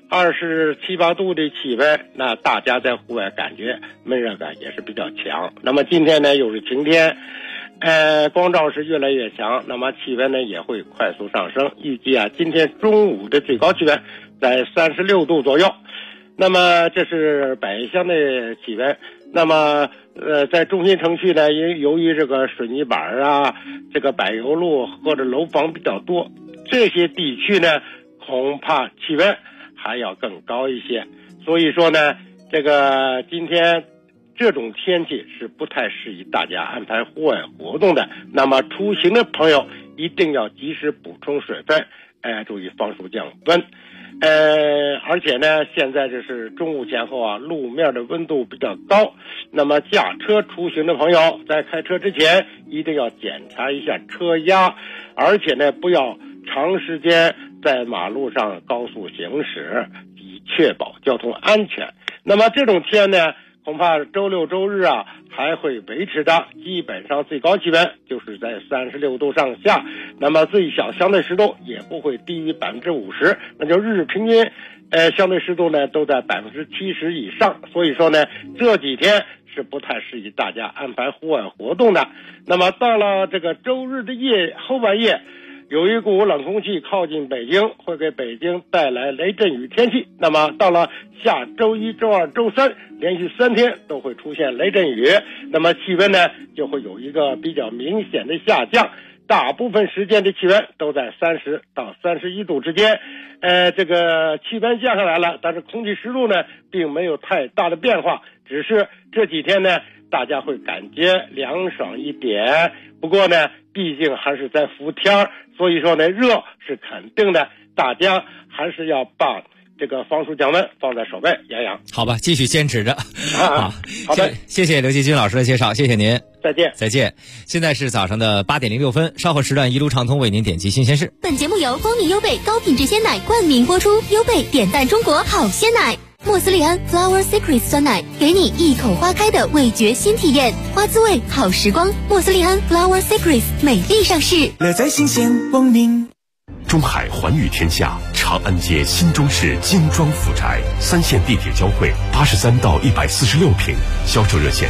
27、8度的气温，那大家在户外感觉闷热感也是比较强。那么今天呢又是晴天，光照是越来越强，那么气温呢也会快速上升，预计今天中午的最高气温在36度左右。那么这是北乡的气温。那么在中心城区呢，由于这个水泥板这个柏油路或者楼房比较多，这些地区呢恐怕气温还要更高一些。所以说呢，这个今天这种天气是不太适宜大家安排户外活动的。那么出行的朋友一定要及时补充水分，注意防暑降温。而且呢，现在这是中午前后路面的温度比较高，那么驾车出行的朋友在开车之前一定要检查一下车压，而且呢不要长时间在马路上高速行驶，以确保交通安全。那么这种天呢，恐怕周六周日还会维持的，基本上最高气温就是在36度上下，那么最小相对湿度也不会低于50%，那就日平均相对湿度呢都在70%以上。所以说呢，这几天是不太适宜大家安排户外活动的。那么到了这个周日的后半夜，有一股冷空气靠近北京，会给北京带来雷阵雨天气。那么到了下周一、周二、周三连续3天都会出现雷阵雨，那么气温呢就会有一个比较明显的下降，大部分时间的气温都在30到31度之间。这个气温降下来了，但是空气湿度呢并没有太大的变化，只是这几天呢大家会感觉凉爽一点。不过呢，毕竟还是在伏天，所以说呢，热是肯定的，大家还是要把这个防暑降温放在首位。杨洋， 好吧，继续坚持着。 好的， 谢谢刘继军老师的介绍，谢谢您。 再见。 再见。现在是早上的8点06分，稍后时段一路畅通为您点击新鲜事。 本节目由蜂蜜优贝高品质鲜奶冠名播出，优贝点赞中国好鲜奶。莫斯利安 Flower Secrets 酸奶，给你一口花开的味觉新体验，花滋味好时光。莫斯利安 Flower Secrets 美丽上市， 乐在新鲜，光明。 中海寰宇天下长安街新中式精装府宅，3线地铁交汇，83到146平，销售热线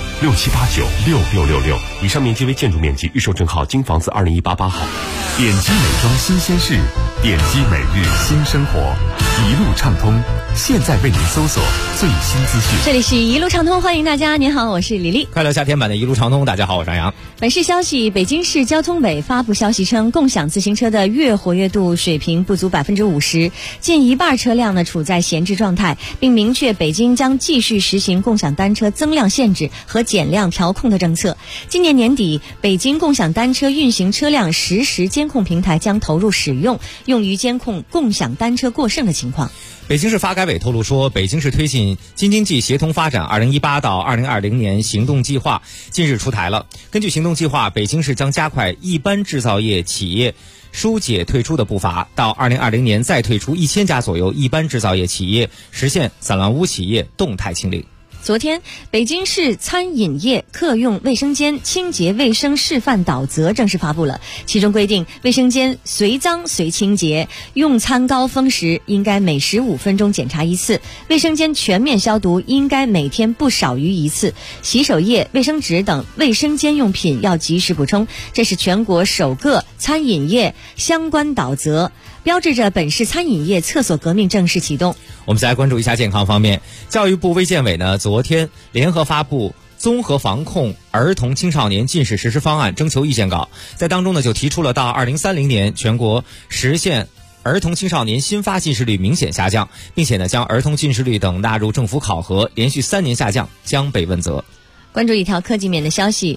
67896666，以上面积为建筑面积，预售证号京房子20188号。 点击美妆新鲜事，点击每日新生活，一路畅通，现在为您搜索最新资讯。 这里是一路畅通，欢迎大家。您好，我是李丽。 快乐夏天版的一路畅通，大家好，我是张扬。 本市消息，北京市交通委发布消息称，共享自行车的月活跃度水平不足50%，近一半车辆呢处在闲置状态，并明确北京将继续实行共享单车增量限制和减量调控的政策。今年年底，北京共享单车运行车辆实时监控平台将投入使用，用于监控共享单车过剩的情况。 北京市发改委透露说，北京市推进京津冀协同发展2018到2020年行动计划近日出台了。根据行动计划，北京市将加快一般制造业企业疏解退出的步伐，到2020年再退出1000家左右一般制造业企业，实现散乱污企业动态清零。 昨天，北京市餐饮业客用卫生间清洁卫生示范导则正式发布了。其中规定，卫生间随脏随清洁，用餐高峰时应该每15分钟检查一次，卫生间全面消毒应该每天不少于1次，洗手液、卫生纸等卫生间用品要及时补充。这是全国首个餐饮业相关导则，标志着本市餐饮业厕所革命正式启动。 我们再来关注一下健康方面，教育部卫健委呢昨天联合发布综合防控儿童青少年近视实施方案征求意见稿，在当中呢就提出了到2030年全国实现儿童青少年新发近视率明显下降，并且呢将儿童近视率等纳入政府考核，连续3年下降将被问责。 关注一条科技面的消息，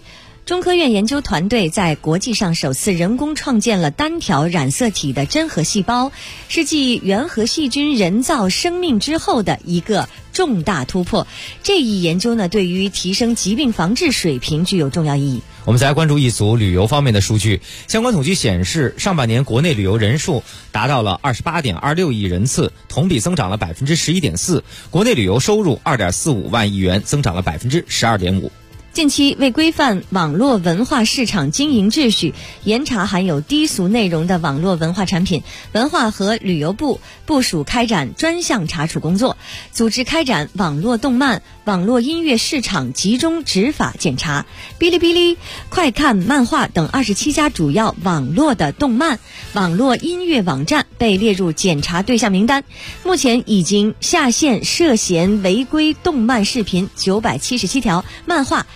中科院研究团队在国际上首次人工创建了单条染色体的真核细胞，是继原核细菌人造生命之后的一个重大突破。这一研究呢，对于提升疾病防治水平具有重要意义。 我们再来关注一组旅游方面的数据。相关统计显示，上半年国内旅游人数达到了 28.26 亿人次，同比增长了 11.4%， 国内旅游收入 2.45 万亿元，增长了 12.5%。 近期为规范网络文化市场经营秩序，严查含有低俗内容的网络文化产品，文化和旅游部部署开展专项查处工作，组织开展网络动漫、网络音乐市场集中执法检查。哔哩哔哩、快看漫画等27家主要网络的动漫、网络音乐网站被列入检查对象名单。目前已经下线涉嫌违规动漫视频977条，漫画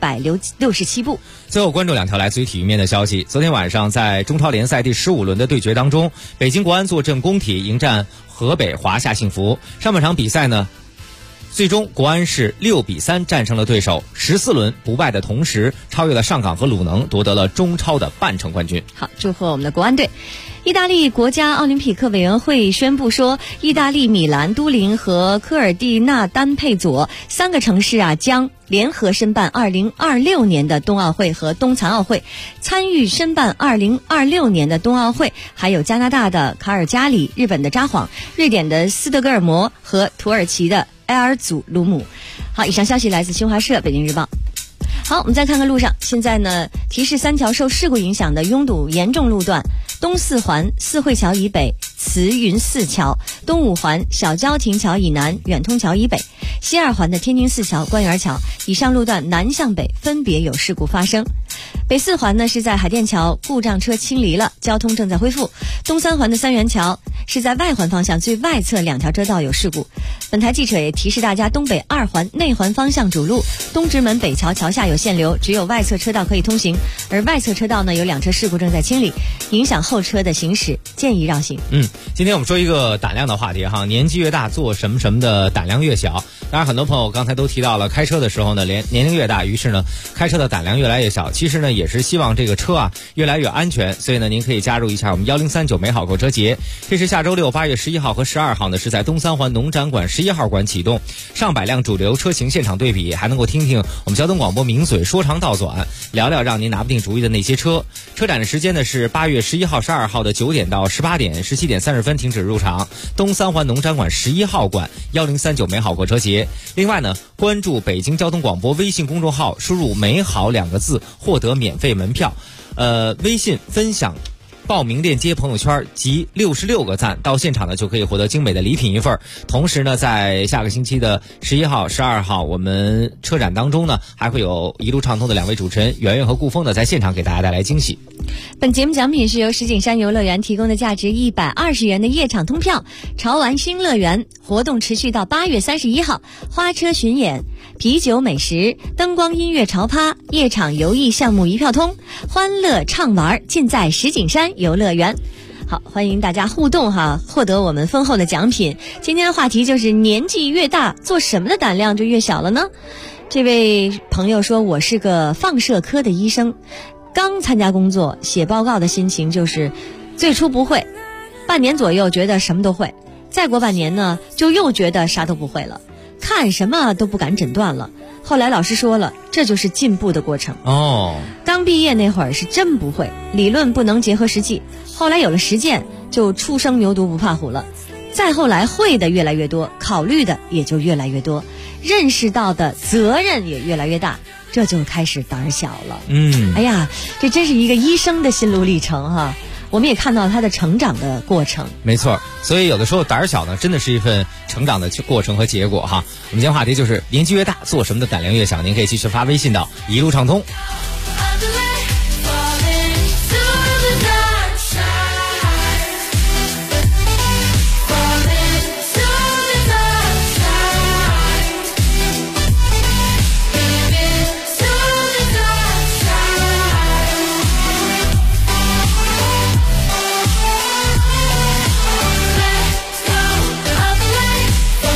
167部。 最后关注两条来自于体育面的消息。昨天晚上在中超联赛第15轮的对决当中，北京国安坐镇工体迎战河北华夏幸福。上半场比赛呢，最终国安是6-3战胜了对手，14轮不败的同时超越了上港和鲁能，夺得了中超的半程冠军。 好，祝贺我们的国安队。意大利国家奥林匹克委员会宣布说，意大利米兰、都灵和科尔蒂纳丹佩佐3个城市将联合申办2026年的冬奥会和冬残奥会。参与申办2026年的冬奥会还有加拿大的卡尔加里、日本的札幌、瑞典的斯德哥尔摩和土耳其的埃尔祖鲁姆。好，以上消息来自新华社、北京日报。好，我们再看看路上。现在呢，提示3条受事故影响的拥堵严重路段：东四环四惠桥以北慈云寺桥，东五环小郊亭桥以南远通桥以北，西二环的天津寺桥、官园桥。以上路段南向北分别有事故发生。北四环呢是在海淀桥故障车清理了，交通正在恢复。东三环的三元桥是在外环方向最外侧2条车道有事故。本台记者也提示大家，东北2环内环方向主路东直门北桥桥下有限流，只有外侧车道可以通行，而外侧车道呢有2车事故正在清理，影响后车的行驶，建议绕行。 今天我们说一个胆量的话题哈，年纪越大做什么的胆量越小。当然很多朋友刚才都提到了，开车的时候呢年龄越大，于是呢开车的胆量越来越小。其实呢也是希望这个车越来越安全，所以呢您可以加入一下我们1039美好购车节。这是下周6 8月11号和12号呢是在东三环农展馆11号馆启动，上百辆主流车型现场对比，还能够听听我们交通广播名嘴说长道短，聊聊让您拿不定主意的那些车。车展的时间呢是8月11号、12号的9点到18点，17点30分停止入场。东三环农展馆11号馆1039美好购车节。另外呢，关注北京交通广播微信公众号，输入美好2个字获得免费门票。微信分享报名链接朋友圈及66个赞，到现场呢就可以获得精美的礼品一份。同时呢，在下个星期的11号、12号，我们车展当中呢，还会有一路畅通的2位主持人圆圆和顾峰呢，在现场给大家带来惊喜。 本节目奖品是由石景山游乐园提供的价值120元的夜场通票，潮玩新乐园活动持续到8月31号，花车巡演、啤酒美食、灯光音乐潮趴、夜场游艺项目一票通，欢乐畅玩尽在石景山游乐园。好，欢迎大家互动获得我们丰厚的奖品。今天的话题就是年纪越大，做什么的胆量就越小了呢？这位朋友说，我是个放射科的医生，刚参加工作，写报告的心情就是最初不会，半年左右觉得什么都会，再过半年呢就又觉得啥都不会了，看什么都不敢诊断了。后来老师说了，这就是进步的过程。刚毕业那会儿是真不会，理论不能结合实际，后来有了实践，就初生牛犊不怕虎了。再后来会的越来越多，考虑的也就越来越多，认识到的责任也越来越大，这就开始胆小了。哎呀，这真是一个医生的心路历程我们也看到他的成长的过程。 没错，所以有的时候胆小呢，真的是一份成长的过程和结果哈。我们今天话题就是年纪越大，做什么的胆量越小。您可以继续发微信到一路畅通。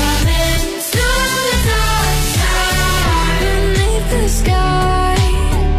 Sky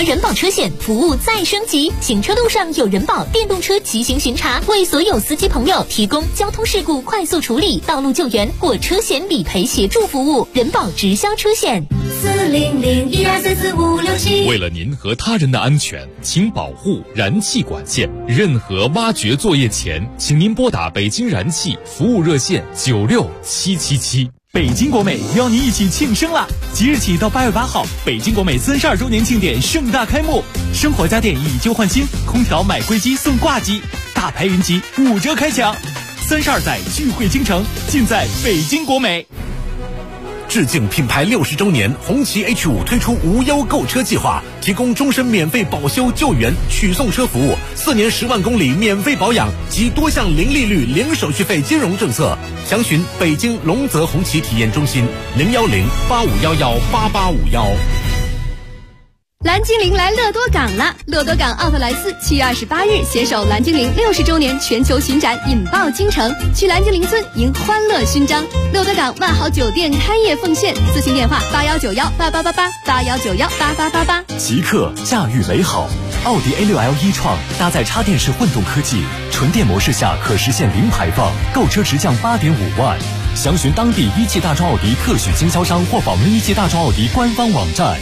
人保车险服务再升级，行车路上有人保电动车骑行巡查，为所有司机朋友提供交通事故快速处理、道路救援或车险理赔协助服务。人保直销车险 40012344567。 为了您和他人的安全，请保护燃气管线。任何挖掘作业前，请您拨打北京燃气服务热线96777。 北京国美邀您一起庆生啦！即日起到8月8号，北京国美32周年庆典盛大开幕，生活家电以旧换新，空调买归机送挂机，大牌云集5折开抢。32载聚会京城，尽在北京国美。 致敬品牌60周年，红旗 H5 推出无忧购车计划，提供终身免费保修救援取送车服务，4年10万公里免费保养及多项零利率零手续费金融政策。详询北京龙泽红旗体验中心010-8511-8851。 蓝精灵来乐多港了！乐多港奥特莱斯7月28日携手蓝精灵60周年全球巡展，引爆京城，去蓝精灵村迎欢乐勋章。乐多港万豪酒店开业奉献，咨询电话8191888881918888。 极客驾驭美好，奥迪 A6L e-tron搭载插电式混动科技，纯电模式下可实现零排放，购车直降8.5万。详询当地一汽大众奥迪特许经销商或访问一汽大众奥迪官方网站。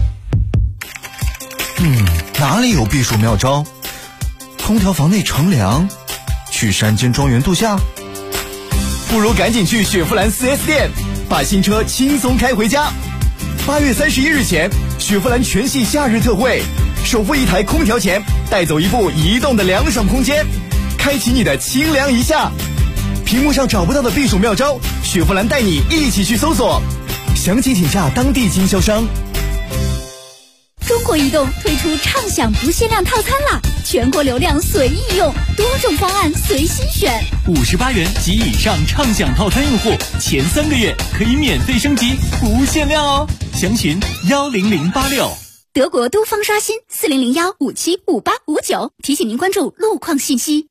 哪里有避暑妙招？空调房内乘凉？去山间庄园度假？不如赶紧去雪佛兰 4S 店，把新车轻松开回家。8月31日前，雪佛兰全系夏日特惠，首付1台空调钱，带走一部移动的凉爽空间，开启你的清凉一夏。屏幕上找不到的避暑妙招，雪佛兰带你一起去搜索，详情请洽当地经销商。 中国移动推出畅享不限量套餐啦，全国流量随意用，多种方案随心选。 58元及以上畅享套餐用户，前3个月可以免费升级，不限量哦。详询10086。 德国都方刷新4001575859，提醒您关注路况信息。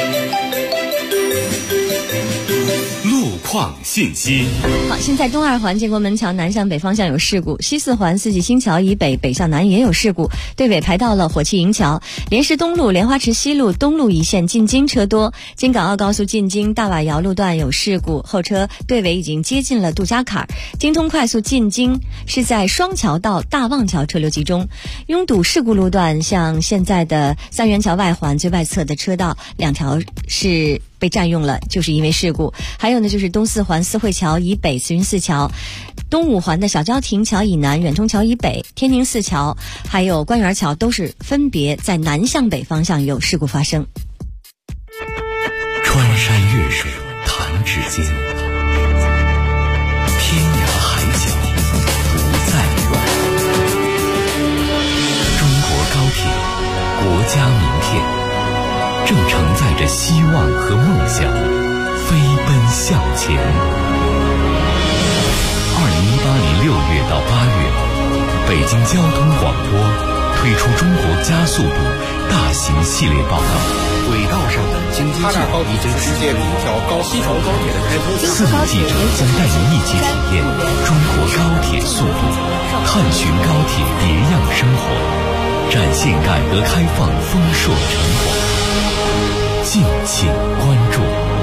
路况信息。 好，现在东2环建国门桥南向北方向有事故，西4环四季新桥以北北向南也有事故，队尾排到了火器营桥。莲石东路莲花池西路东路一线进京车多，京港澳高速进京大瓦窑路段有事故，后车队尾已经接近了杜家坎。京通快速进京是在双桥到大望桥车流集中，拥堵事故路段像现在的三元桥外环最外侧的车道2条是被占用了，就是因为事故。还有呢，就是东4环四惠桥以北慈云寺桥，东5环的小郊亭桥以南远通桥以北天宁寺桥还有官园桥都是分别在南向北方向有事故发生。 穿山越水弹指间，天涯海角不再远。中国高铁，国家名片，正承载着希望和梦想飞奔向前。2018年6月到8月，北京交通广播推出中国加速度大型系列报告。 轨道上的经济计划已经世界里一条西朝高铁的开通。 4名记者将带您一起体验中国高铁速度，探寻高铁别样生活，展现改革开放丰硕成果。敬请关注。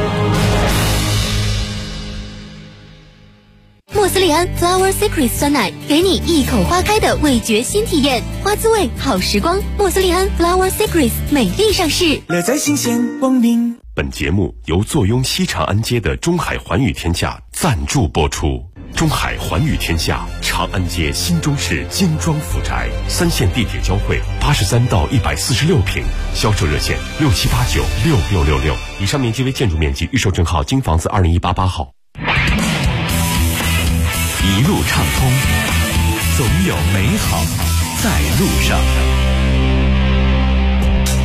莫斯利安 Flower Secrets 酸奶，给你一口花开的味觉新体验，花滋味好时光。莫斯利安 Flower Secrets 美丽上市， 乐在新鲜光明。 本节目由坐拥西长安街的中海环宇天下赞助播出。中海环宇天下，长安街新中市精装府宅，3线地铁交汇，83到146平，销售热线67896666。以上面积为建筑面积，预售证号京房子20188号。 一路畅通，总有美好在路上。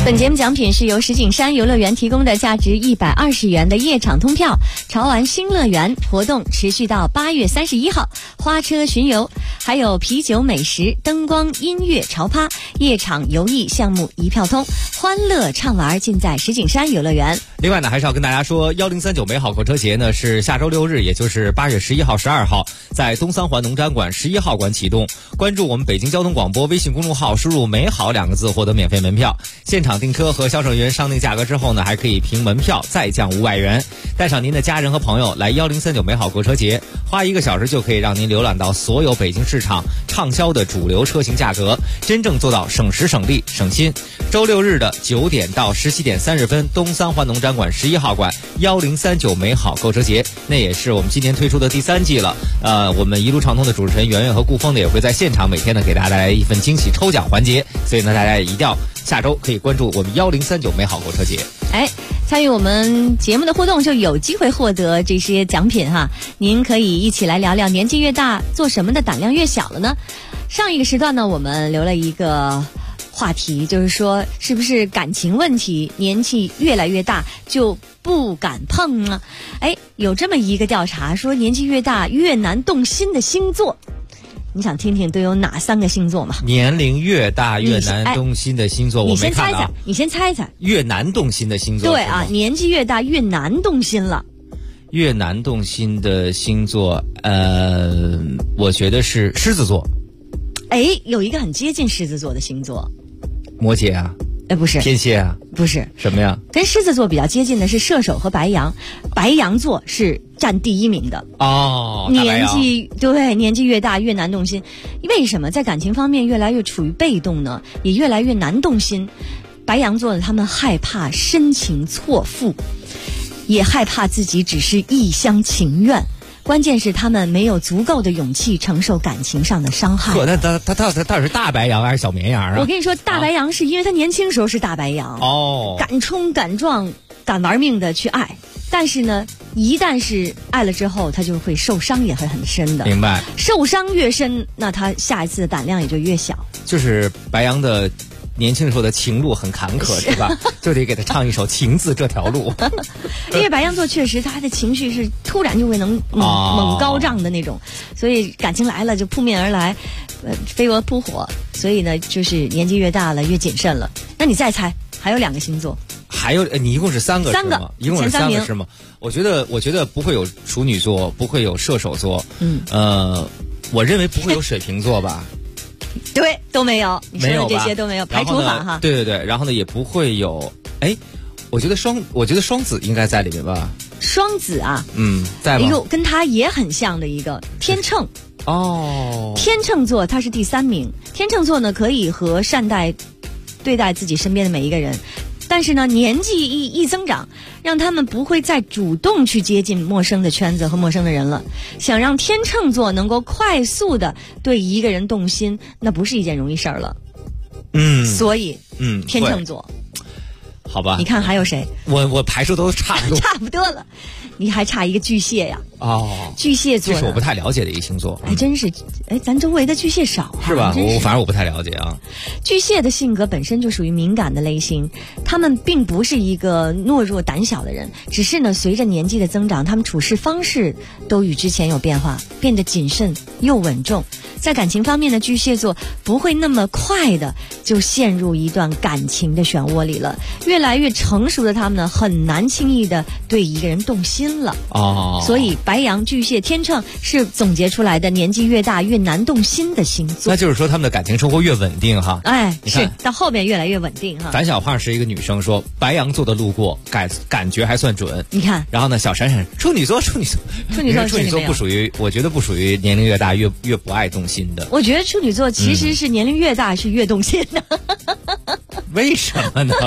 本节目奖品是由石景山游乐园提供的价值120元的夜场通票，潮玩新乐园活动持续到8月31号，花车巡游，还有啤酒美食、灯光、音乐、潮趴、夜场游艺项目一票通，欢乐畅玩尽在石景山游乐园。 另外呢，还是要跟大家说，1039美好购车节呢是下周6日，也就是8月11号、12号，在东三环农展馆11号馆启动。关注我们北京交通广播微信公众号，输入"美好"2个字获得免费门票。现场订车和销售人员商定价格之后呢，还可以凭门票再降500元。带上您的家人和朋友来1039美好购车节，花1个小时就可以让您浏览到所有北京市场畅销的主流车型价格，真正做到省时省力省心。周6日的9点到17点30分，东三环农展馆11号馆1039美好购车节，那也是我们今年推出的第3季了。我们一路畅通的主持人圆圆和顾峰呢，也会在现场每天呢给大家带来一份惊喜抽奖环节，所以呢大家一定要下周可以关注我们1039美好购车节。 参与我们节目的互动就有机会获得这些奖品哈。您可以一起来聊聊，年纪越大做什么的胆量越小了呢？上一个时段呢，我们留了一个话题，就是说是不是感情问题年纪越来越大就不敢碰呢？有这么一个调查说，年纪越大越难动心的星座，你想听听都有哪3个星座吗？ 年龄越大越难动心的星座，我没看到。 你先猜猜。 越难动心的星座。 对啊，年纪越大越难动心了。 越难动心的星座，我觉得是狮子座。 有一个很接近狮子座的星座， 摩羯啊。 不是。 天蝎啊。 不是。 什么呀？ 跟狮子座比较接近的是射手和白羊，白羊座是占第1名的。年纪越大越难动心。为什么在感情方面越来越处于被动呢？也越来越难动心。白羊座的他们害怕深情错付，也害怕自己只是一厢情愿。关键是他们没有足够的勇气承受感情上的伤害。 那他到底是大白羊还是小绵羊啊？ 我跟你说，大白羊是因为他年轻时候是大白羊，敢冲敢撞敢玩命的去爱，但是呢，一旦是爱了之后，他就会受伤，也会很深的。 明白。 受伤越深，那他下一次的胆量也就越小。 就是白羊的年轻时候的情路很坎坷，是吧？就得给他唱一首《情字这条路》。 因为白羊座确实他的情绪是突然就会能猛高涨的那种，所以感情来了就扑面而来，飞蛾扑火。所以呢，就是年纪越大了越谨慎了。那你再猜，还有2个星座。 还有你一共是3个是吗？一共是3个是吗？我觉得不会有处女座，不会有射手座。我认为不会有水瓶座吧。 对，都没有。你说的这些都没有，排除法哈。 对，然后呢也不会有。我觉得双子应该在里面吧。 双子啊， 在吗？ 跟他也很像的一个天秤。天秤座他是第3名。天秤座呢可以和善待对待自己身边的每一个人，但是呢年纪一增长，让他们不会再主动去接近陌生的圈子和陌生的人了。想让天秤座能够快速的对一个人动心，那不是一件容易事儿了。所以天秤座。 好吧， 你看还有谁？ 我排除都差不多， 差不多了。你还差一个巨蟹呀。巨蟹座这是我不太了解的一个星座。 真是，咱周围的巨蟹少是吧？反正我不太了解啊。 巨蟹的性格本身就属于敏感的类型，他们并不是一个懦弱胆小的人，只是呢随着年纪的增长，他们处事方式都与之前有变化，变得谨慎又稳重。在感情方面的巨蟹座不会那么快的就陷入一段感情的漩涡里了，越来越成熟的他们呢，很难轻易的对一个人动心了。所以白羊、巨蟹、天秤是总结出来的年纪越大越难动心的星座。 那就是说他们的感情生活越稳定哈。 是到后面越来越稳定哈。 樊小胖是一个女生说，白羊座的路过感觉还算准。 你看， 然后呢，小闪闪处女座不属于，我觉得不属于年龄越大越不爱动心的。 我觉得处女座其实是年龄越大是越动心的。 为什么呢？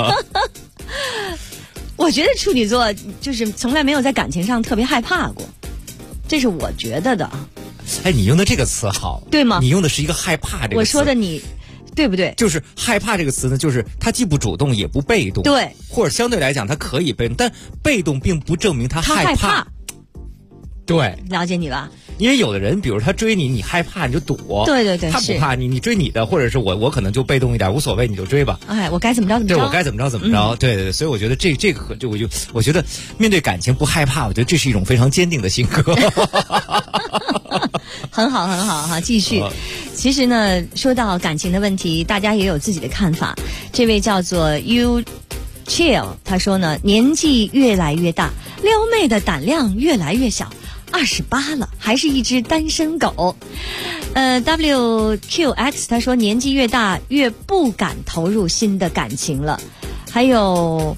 我觉得处女座就是从来没有在感情上特别害怕过，这是我觉得的。 你用的这个词好， 对吗？ 你用的是一个害怕这个词。 我说的你对不对？ 就是害怕这个词呢，就是他既不主动也不被动， 对， 或者相对来讲他可以被动，但被动并不证明他害怕。对， 了解你吧。 因为有的人，比如他追你，你害怕你就躲， 对对对， 他不怕你，你追你的，或者是我可能就被动一点，无所谓，你就追吧。 哎，我该怎么着怎么着， 对，我该怎么着怎么着，对对对，所以我觉得这个我觉得面对感情不害怕，我觉得这是一种非常坚定的性格。 很好很好哈，继续。其实呢，说到感情的问题，大家也有自己的看法。这位叫做 You Chill， 他说呢，年纪越来越大，撩妹的胆量越来越小，28了，还是一只单身狗。WQX 他说，年纪越大越不敢投入新的感情了。还有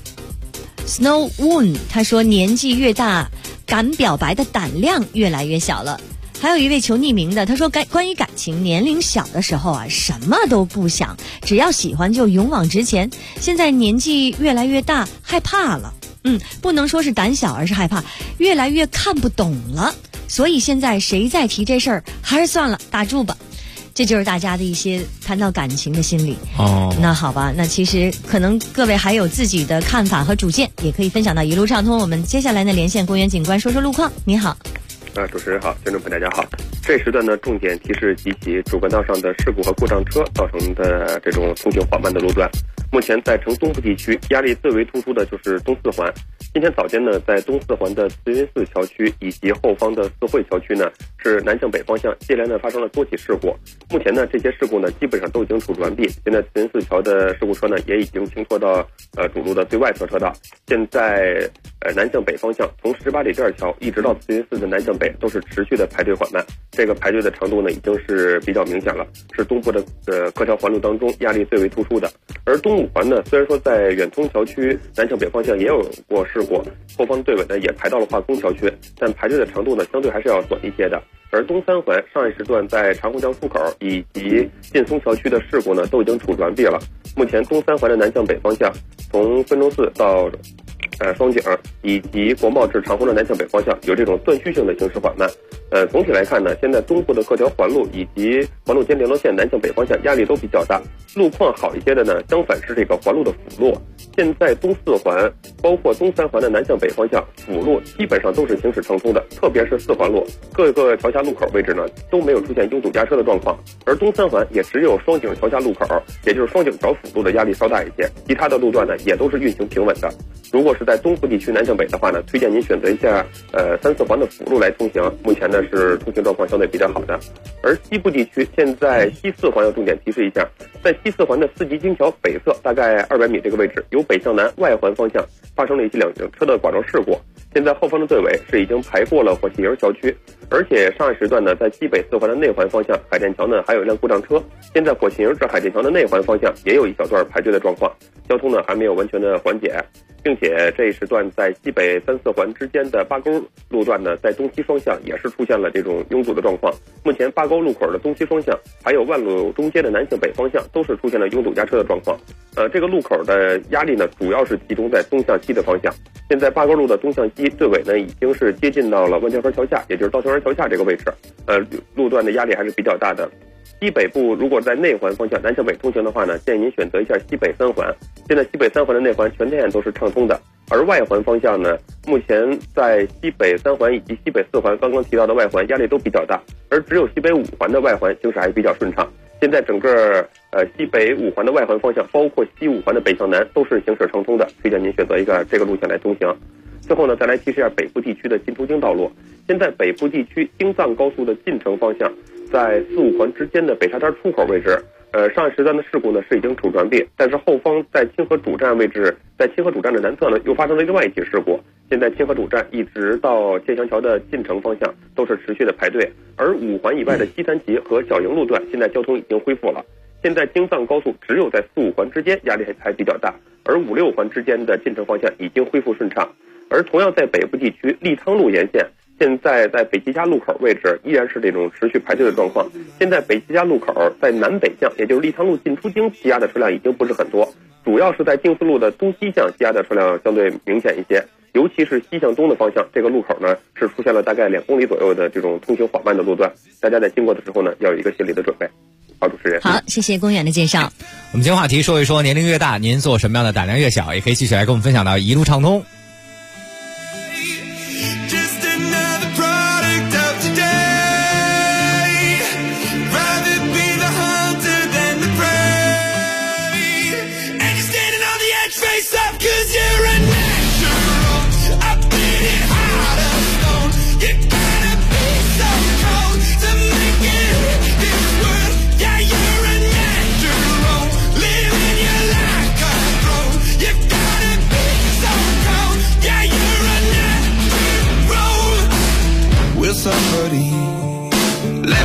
Snow Woon 他说，年纪越大，敢表白的胆量越来越小了。还有一位求匿名的，他说关于感情，年龄小的时候啊，什么都不想，只要喜欢就勇往直前。现在年纪越来越大，害怕了，不能说是胆小，而是害怕，越来越看不懂了。所以现在谁再提这事儿，还是算了，打住吧。这就是大家的一些谈到感情的心理。那好吧，那其实可能各位还有自己的看法和主见，也可以分享到一路畅通。我们接下来呢，连线公园警官说说路况。你好。 主持人好，听众朋友大家好。这时段呢，重点提示及其主干道上的事故和故障车造成的这种通行缓慢的路段。目前在城东部地区，压力最为突出的就是东四环。今天早间呢，在东四环的慈云寺桥区以及后方的四惠桥区呢，是南向北方向接连的发生了多起事故。目前呢，这些事故呢基本上都已经处置完毕。现在慈云寺桥的事故车呢也已经停泊到主路的最外侧车道。现在南向北方向从18里店桥一直到慈云寺的南向北都是持续的排队缓慢，这个排队的长度呢已经是比较明显了，是东部的各条环路当中压力最为突出的。而东五环呢，虽然说在远通桥区南向北方向也有过事故，后方队尾呢也排到了化工桥区，但排队的长度呢相对还是要短一些的。而东三环上一时段在长虹桥出口以及劲松桥区的事故呢都已经处置完毕了。目前东三环的南向北方向从分钟寺到双井以及国贸至长虹的南向北方向有这种断续性的行驶缓慢。总体来看呢，现在东部的各条环路以及环路间联络线南向北方向压力都比较大。路况好一些的呢，相反是这个环路的辅路。现在东四环包括东三环的南向北方向辅路基本上都是行驶畅通的，特别是四环路各个桥下路口位置呢都没有出现拥堵加车的状况。而东三环也只有双井桥下路口，也就是双井桥辅路的压力稍大一些，其他的路段呢也都是运行平稳的。如果是在东部地区南向北的话呢，推荐您选择一下三四环的辅路来通行，目前呢是通行状况相对比较好的。而西部地区现在西四环要重点提示一下，在西四环的四级金桥北侧大概200米这个位置，由北向南外环方向发生了一起两车的剐撞事故。现在后方的队尾是已经排过了火器营桥区，而且上一时段呢，在西北四环的内环方向海淀桥呢还有一辆故障车，现在火器营至海淀桥的内环方向也有一小段排队的状况，交通呢还没有完全的缓解。并且这一时段在西北三四环之间的八沟路段呢，在东西双向也是出现了这种拥堵的状况。目前八沟路口的东西双向还有万柳中街的南向北方向都是出现了拥堵加车的状况。这个路口的压力呢主要是集中在东向西的方向。现在八沟路的东向西队尾呢已经是接近到了万家河桥下，也就是稻香园桥下这个位置，路段的压力还是比较大的。西北部如果在内环方向南向北通行的话呢，建议您选择一下西北三环。现在西北三环的内环全线都是畅通的，而外环方向呢，目前在西北三环以及西北四环刚刚提到的外环压力都比较大，而只有西北五环的外环行驶还比较顺畅。现在整个西北五环的外环方向，包括西五环的北向南都是行驶畅通的，推荐您选择一个这个路线来通行。最后呢，再来提示一下北部地区的进出京道路。现在北部地区京藏高速的进城方向，在四五环之间的北沙滩出口位置，上一时段的事故呢是已经处置完毕，但是后方在清河主站位置，在清河主站的南侧呢又发生了另外一起事故。现在清河主站一直到建祥桥的进城方向都是持续的排队，而五环以外的西三旗和小营路段现在交通已经恢复了。现在京藏高速只有在四五环之间压力还比较大，而五六环之间的进城方向已经恢复顺畅。而同样在北部地区利汤路沿线，现在在北齐家路口位置依然是这种持续排队的状况。现在北齐家路口在南北向，也就是利汤路进出京积压的车辆已经不是很多，主要是在静思路的东西向积压的车辆相对明显一些，尤其是西向东的方向，这个路口呢是出现了大概2公里左右的这种通行缓慢的路段，大家在经过的时候呢要有一个心理的准备。好，主持人。 好，谢谢公园的介绍。 我们今天话题说一说年龄越大，您做什么样的胆量越小，也可以继续来跟我们分享到一路畅通。 Just another product of today.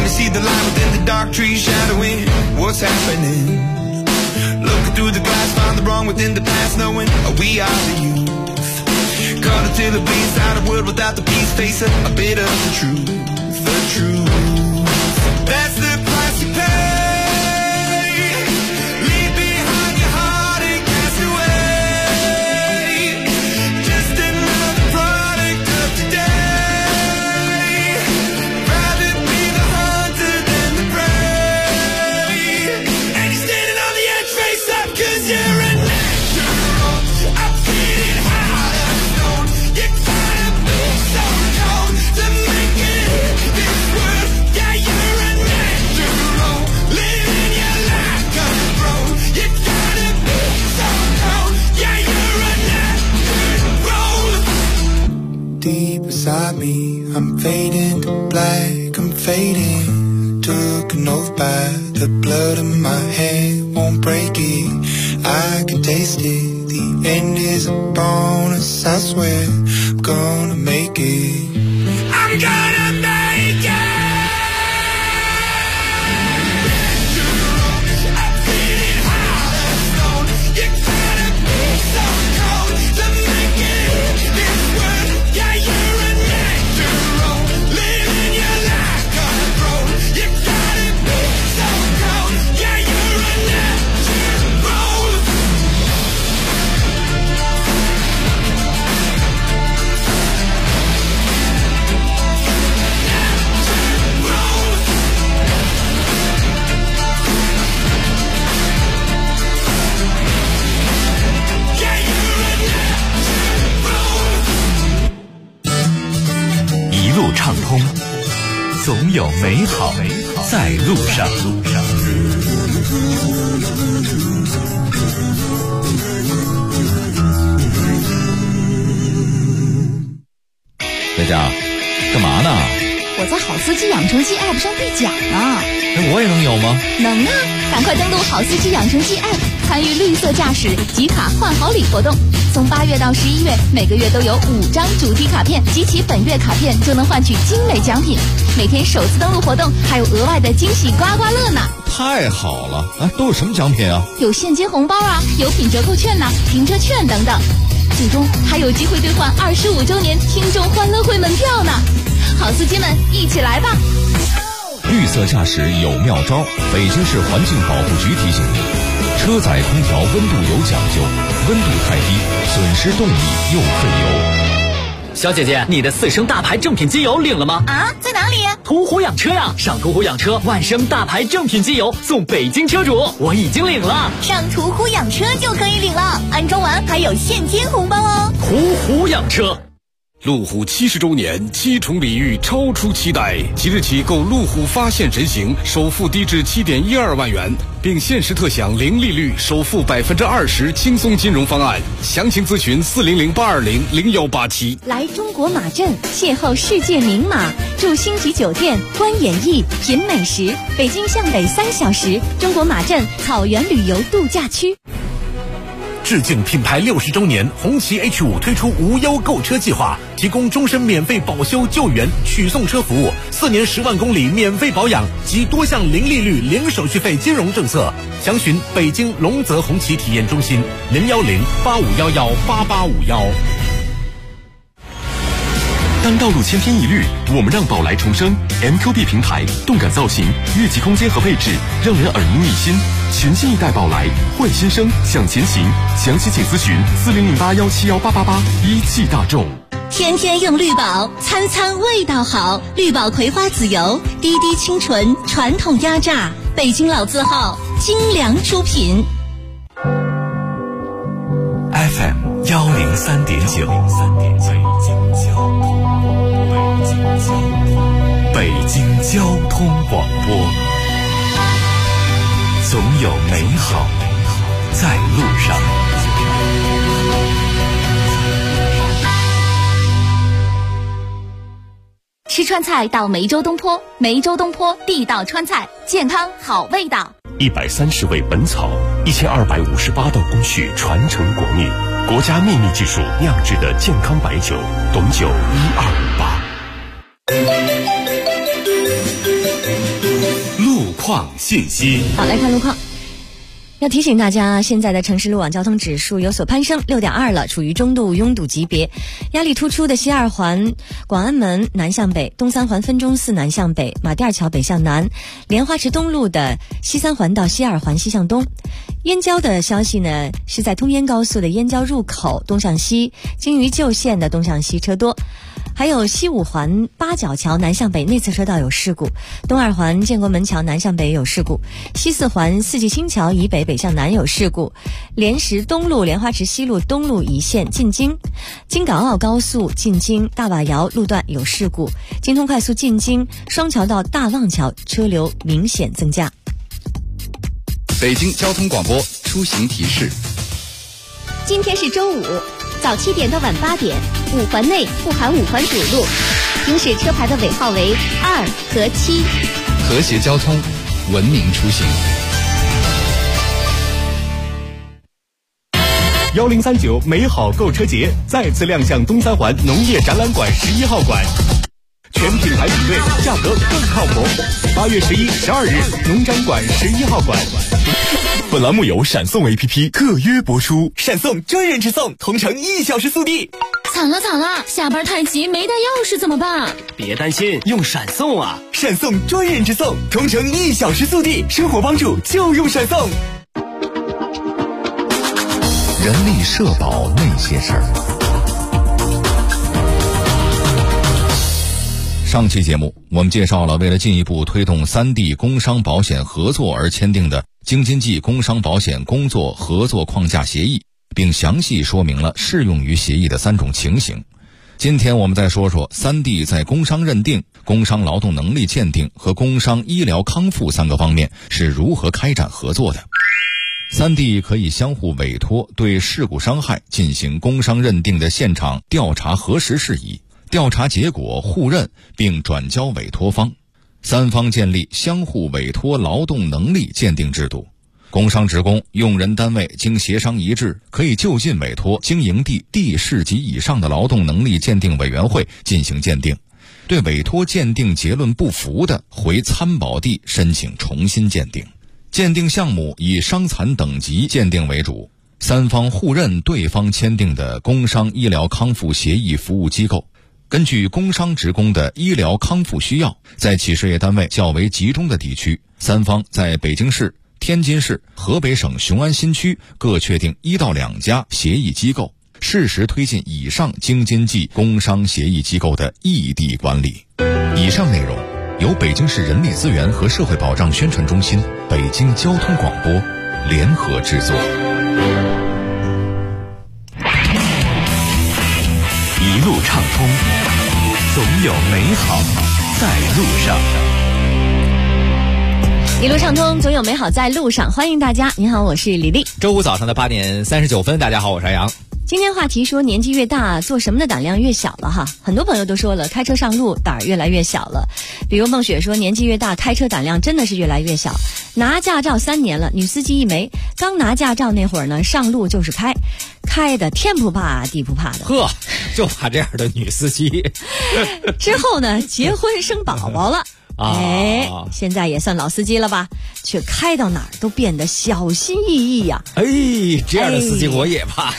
see the light within the dark trees shadowing what's happening. Looking through the glass, find the wrong within the past, knowing we are the youth. Caught until it bleeds out of wood without the peace, face a bit of the truth, the truth. That's the price you pay. Leave behind your heart and cast away. Just another product of today. Rather be the hunter than the prey. And you're standing on the edge, face up, 'cause you're a natural. I'm feeling out of stone. You gotta be so cold to make it in this world. Yeah, you're a natural. Living your life control. You gotta be so cold. Yeah, you're a natural. Deep inside me, I'm fading to black, I'm fading. Took an oath by the blood in my head, won't break it. I can taste it. The end is a bonus, I swear. I'm gonna make it. I'm gonna make it. I'm feeling out of stone. You gotta be so cold to make it in this world. Yeah, you're a natural. Living your life control. You gotta be so cold. Yeah, you're a natural. 一路畅通，总有美好在路上。 佳佳，干嘛呢？ 我在好司机养成记 App 上兑奖呢。 那我也能有吗？ 能啊！赶快登录好司机养成记 App， 参与绿色驾驶集卡换好礼活动。从8月到11月，每个月都有5张主题卡片，集齐本月卡片就能换取精美奖品。每天首次登录活动还有额外的惊喜刮刮乐呢！ 太好了！哎，都有什么奖品啊？ 有现金红包啊，有品折扣券呐、停车券等等。最终还有机会兑换25周年听众欢乐会门票呢！好司机们，一起来吧！ 绿色驾驶有妙招，北京市环境保护局提醒您：车载空调温度有讲究，温度太低，损失动力又费油。 小姐姐，你的4升大牌正品机油领了吗？ 啊，在哪里？ 途虎养车呀！上途虎养车，万升大牌正品机油送北京车主，我已经领了。 上途虎养车就可以领了，安装完还有现金红包哦。 途虎养车。 路虎70周年7重礼遇超出期待，即日起购路虎发现神行，首付低至7.12万元，并限时特享零利率，首付20%轻松金融方案。详情咨询400-820-0187。 来中国马镇邂逅世界名马，住星级酒店，观演艺，品美食。北京向北3小时，中国马镇草原旅游度假区。 致敬品牌60周年，红旗 H5 推出无忧购车计划，提供终身免费保修救援、取送车服务，4年10万公里免费保养及多项零利率、零手续费金融政策。详询北京龙泽红旗体验中心010-8511-8851。 当道路千篇一律，我们让宝来重生。MQB 平台动感造型、越级空间和配置，让人耳目一新。全新一代宝来，换新生，向前行。详细请咨询4008171888。一汽大众。 天天用绿宝，餐餐味道好。绿宝葵花籽油，滴滴清纯，传统压榨，北京老字号，精良出品。 FM 103.9，北京交通广播，总有美好在路上。 吃川菜到梅州东坡，梅州东坡地道川菜，健康好味道。 130味本草，1258道工序传承国秘，国家秘密技术酿制的健康白酒，董酒1258。 况信息。 好，来看路况。要提醒大家，现在的城市路网交通指数有所攀升，6.2了，处于中度拥堵级别。压力突出的西二环广安门南向北、东三环分钟寺南向北、马甸桥北向南、莲花池东路的西三环到西二环西向东。燕郊的消息呢，是在通燕高速的燕郊入口东向西，京渝旧线的东向西车多。还有西五环八角桥南向北内侧车道有事故，东二环建国门桥南向北有事故，西四环四季青桥以北北向南有事故，莲石东路莲花池西路东路一线进京，京港澳高速进京大瓦窑路段有事故，京通快速进京双桥到大望桥车流明显增加。 北京交通广播出行提示： 今天是周五，早7点到晚8点，5环内不含5环主路，行驶车牌的尾号为2和7。 和谐交通，文明出行。 1039美好购车节再次亮相东三环农业展览馆11号馆，全品牌品类，价格更靠谱。8月11、12日，农展馆11号馆。 本栏目由闪送 APP 特约播出，闪送专人直送，同城1小时速递。 惨了惨了，下班太急没带钥匙怎么办？ 别担心，用闪送啊！ 闪送专人直送，同城1小时速递，生活帮助就用闪送。 人力社保那些事儿。上期节目我们介绍了为了进一步推动3地工伤保险合作而签订的京津冀工伤保险工作合作框架协议，并详细说明了适用于协议的3种情形。今天我们再说说3地在工伤认定、工伤劳动能力鉴定和工伤医疗康复3个方面是如何开展合作的。3地可以相互委托对事故伤害进行工伤认定的现场调查核实事宜，调查结果互认并转交委托方，3方建立相互委托劳动能力鉴定制度。工伤职工用人单位经协商一致，可以就近委托经营地地市级以上的劳动能力鉴定委员会进行鉴定，对委托鉴定结论不服的，回参保地申请重新鉴定。鉴定项目以伤残等级鉴定为主，3方互认对方签订的工伤医疗康复协议服务机构，根据工伤职工的医疗康复需要，在其事业单位较为集中的地区，3方在北京市、天津市、河北省雄安新区各确定1到2家协议机构，适时推进以上京津冀工伤协议机构的异地管理。以上内容由北京市人力资源和社会保障宣传中心、北京交通广播联合制作。 一路畅通，总有美好在路上。 一路畅通，总有美好在路上。欢迎大家，你好，我是李丽。 周五早上的8点39分，大家好，我是杨洋。 今天话题说年纪越大，做什么的胆量越小了哈。很多朋友都说了，开车上路胆儿越来越小了。比如孟雪说，年纪越大，开车胆量真的是越来越小。拿驾照3年了，女司机一枚，刚拿驾照那会儿呢，上路就是开的天不怕地不怕的。 呵，就怕这样的女司机。 之后呢，结婚生宝宝了。哎，现在也算老司机了吧？却开到哪儿都变得小心翼翼呀。 哎，这样的司机我也怕。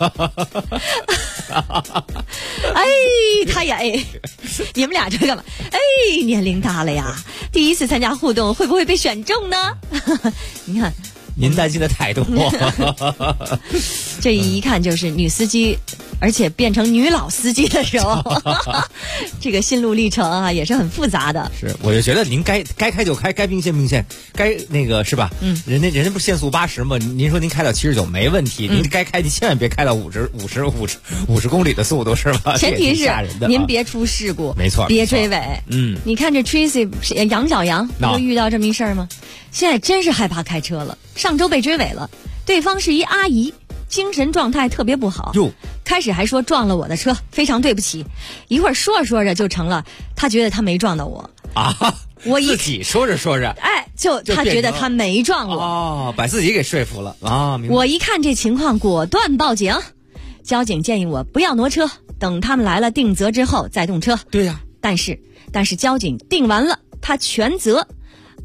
哎，他呀，哎，你们俩这干嘛？哎，年龄大了呀，第一次参加互动，会不会被选中呢？你看， 您担心的太多。 这一看就是女司机。而且变成女老司机的时候，这个心路历程啊也是很复杂的。 是，我就觉得您该开就开，该并线并线，该那个是吧？人家不是限速80吗？您说您开到79没问题，您该开，您千万别开到50公里的速度是吧？ 前提是您别出事故， 没错， 别追尾。你看这 Tracy 杨小杨不遇到这么一事儿吗？现在真是害怕开车了。上周被追尾了，对方是一阿姨。精神状态特别不好，开始还说撞了我的车，非常对不起。一会儿说着说着就成了，他觉得他没撞到我啊，自己说着， 哎，就他觉得他没撞我哦，把自己给说服了啊。 我一看这情况，果断报警。交警建议我不要挪车，等他们来了定责之后再动车。 对呀， 但是交警定完了，他全责。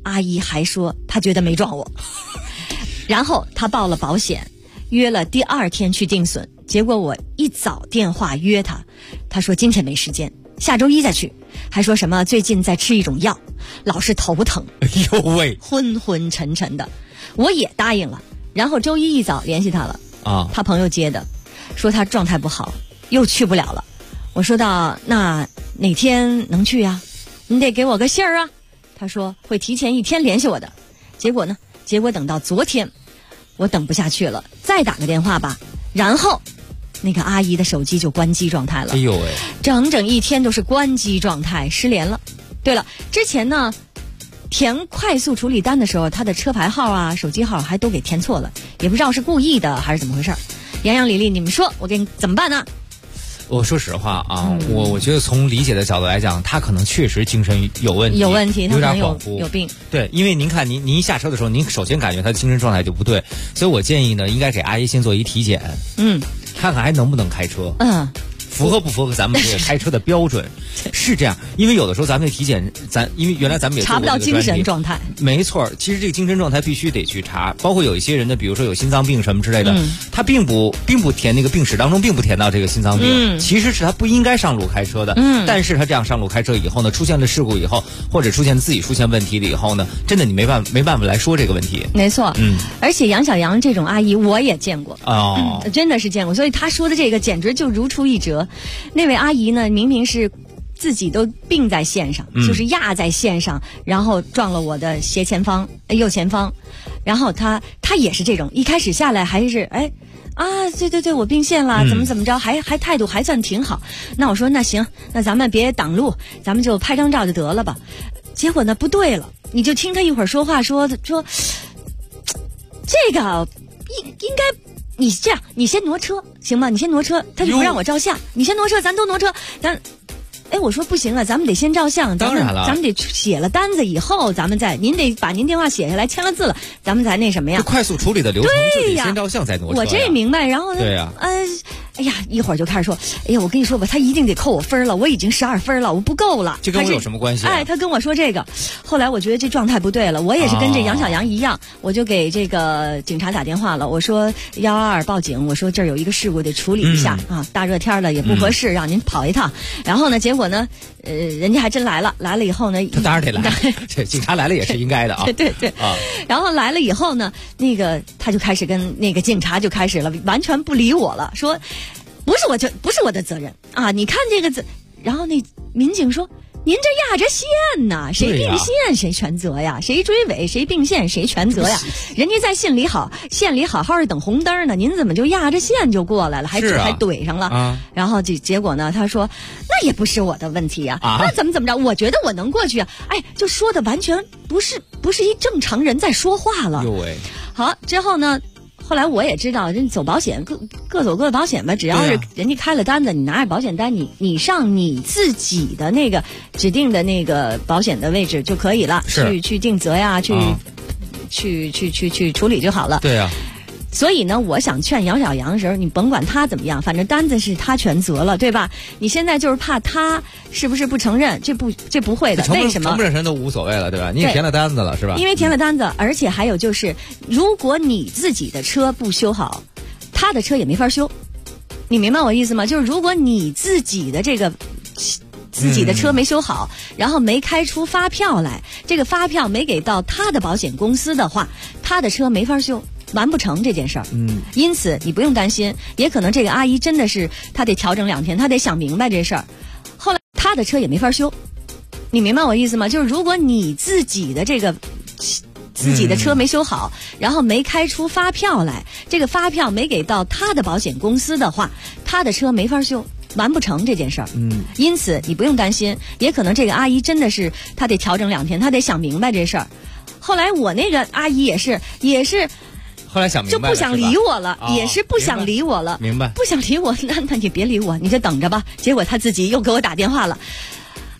阿姨还说她觉得没撞我，然后她报了保险，约了第2天去定损。结果我一早电话约她，她说今天没时间，下周1再去，还说什么最近在吃一种药，老是头疼， 哎呦喂， 昏昏沉沉的。我也答应了，然后周1一早联系她了，她朋友接的，说她状态不好，又去不了了。我说到那哪天能去啊？你得给我个信儿啊。她说会提前1天联系我的。结果等到昨天，我等不下去了，再打个电话吧，然后那个阿姨的手机就关机状态了。 哎呦喂， 整整1天都是关机状态，失联了。对了，之前呢填快速处理单的时候，她的车牌号啊、手机号还都给填错了，也不知道是故意的还是怎么回事。杨洋、李丽，你们说我给你怎么办呢？ 我说实话啊，我觉得从理解的角度来讲，他可能确实精神有问题， 有问题， 有点恍惚， 有病。 对，因为您看，您一下车的时候，您首先感觉他的精神状态就不对，所以我建议呢，应该给阿姨先做一体检，看看还能不能开车，符合不符合咱们这个开车的标准。是这样，因为有的时候咱们的体检，因为原来咱们也查不到精神状态。 没错，其实这个精神状态必须得去查，包括有一些人呢，比如说有心脏病什么之类的，他并不填那个病史当中并不填到这个心脏病，其实是他不应该上路开车的，但是他这样上路开车以后呢，出现了事故以后，或者自己出现问题了以后呢，真的你没办法来说这个问题。 没错，而且杨小杨这种阿姨我也见过真的是见过，所以她说的这个简直就如出一辙。那位阿姨呢，明明是自己都并在线上，就是压在线上，然后撞了我的右前方，然后她也是这种，一开始下来还是对，我并线了，怎么着，还态度还算挺好。那我说那行，那咱们别挡路，咱们就拍张照就得了吧。结果呢不对了，你就听他一会儿说话说这个应该你这样，你先挪车行吗？你先挪车，他就不让我照相，你先挪车，咱都挪车，我说不行啊，咱们得先照相， 当然了， 咱们得写了单子以后，咱们您得把您电话写下来，签了字了，咱们才那什么呀？ 快速处理的流程就得先照相再挪车。 我这明白，然后对呀， 一会儿就开始说，我跟你说吧，他一定得扣我分了，我已经12分了，我不够了。 这跟我有什么关系？ 他跟我说这个，后来我觉得这状态不对了，我也是跟这杨小杨一样，我就给这个警察打电话了，我说122报警，我说这儿有一个事故得处理一下大热天的也不合适，让您跑一趟。然后呢，结果呢，人家还真来了以后呢， 他当然得来，这警察来了也是应该的啊。 对然后来了以后呢，那个他就开始跟那个警察就开始了，完全不理我了，说不是我的责任啊！你看这个然后那民警说：“您这压着线呢，谁并线谁全责呀？谁追尾谁并线谁全责呀？人家在县里好好的等红灯呢，您怎么就压着线就过来了，还怼上了？然后结果呢，他说那也不是我的问题呀，那怎么着？我觉得我能过去啊！就说的完全不是一正常人在说话了。好，之后呢？后来我也知道，人走保险各走各的保险吧，只要是人家开了单子，你拿着保险单，你上你自己的那个指定的那个保险的位置就可以了，去定责呀，去处理就好了。 对啊。 所以呢，我想劝杨小杨的时候，你甭管他怎么样，反正单子是他全责了，对吧？你现在就是怕他是不是不承认，这不会的，为什么？ 承不承认都无所谓了，对吧？你也填了单子了，是吧？ 因为填了单子，而且还有就是，如果你自己的车不修好，他的车也没法修。你明白我意思吗？就是如果你自己的车没修好，然后没开出发票来，这个发票没给到他的保险公司的话，他的车没法修。完不成这件事儿，因此你不用担心，也可能这个阿姨真的是她得调整2天，她得想明白这事儿。后来她的车也没法修，你明白我意思吗？就是如果你自己的车没修好，然后没开出发票来，这个发票没给到他的保险公司的话，他的车没法修。完不成这件事儿，因此你不用担心，也可能这个阿姨真的是她得调整2天，她得想明白这事儿。后来我那个阿姨也是。 后来想明白就不想理我了，也是不想理我了， 明白？ 不想理我，那你别理我，你就等着吧。结果他自己又给我打电话了，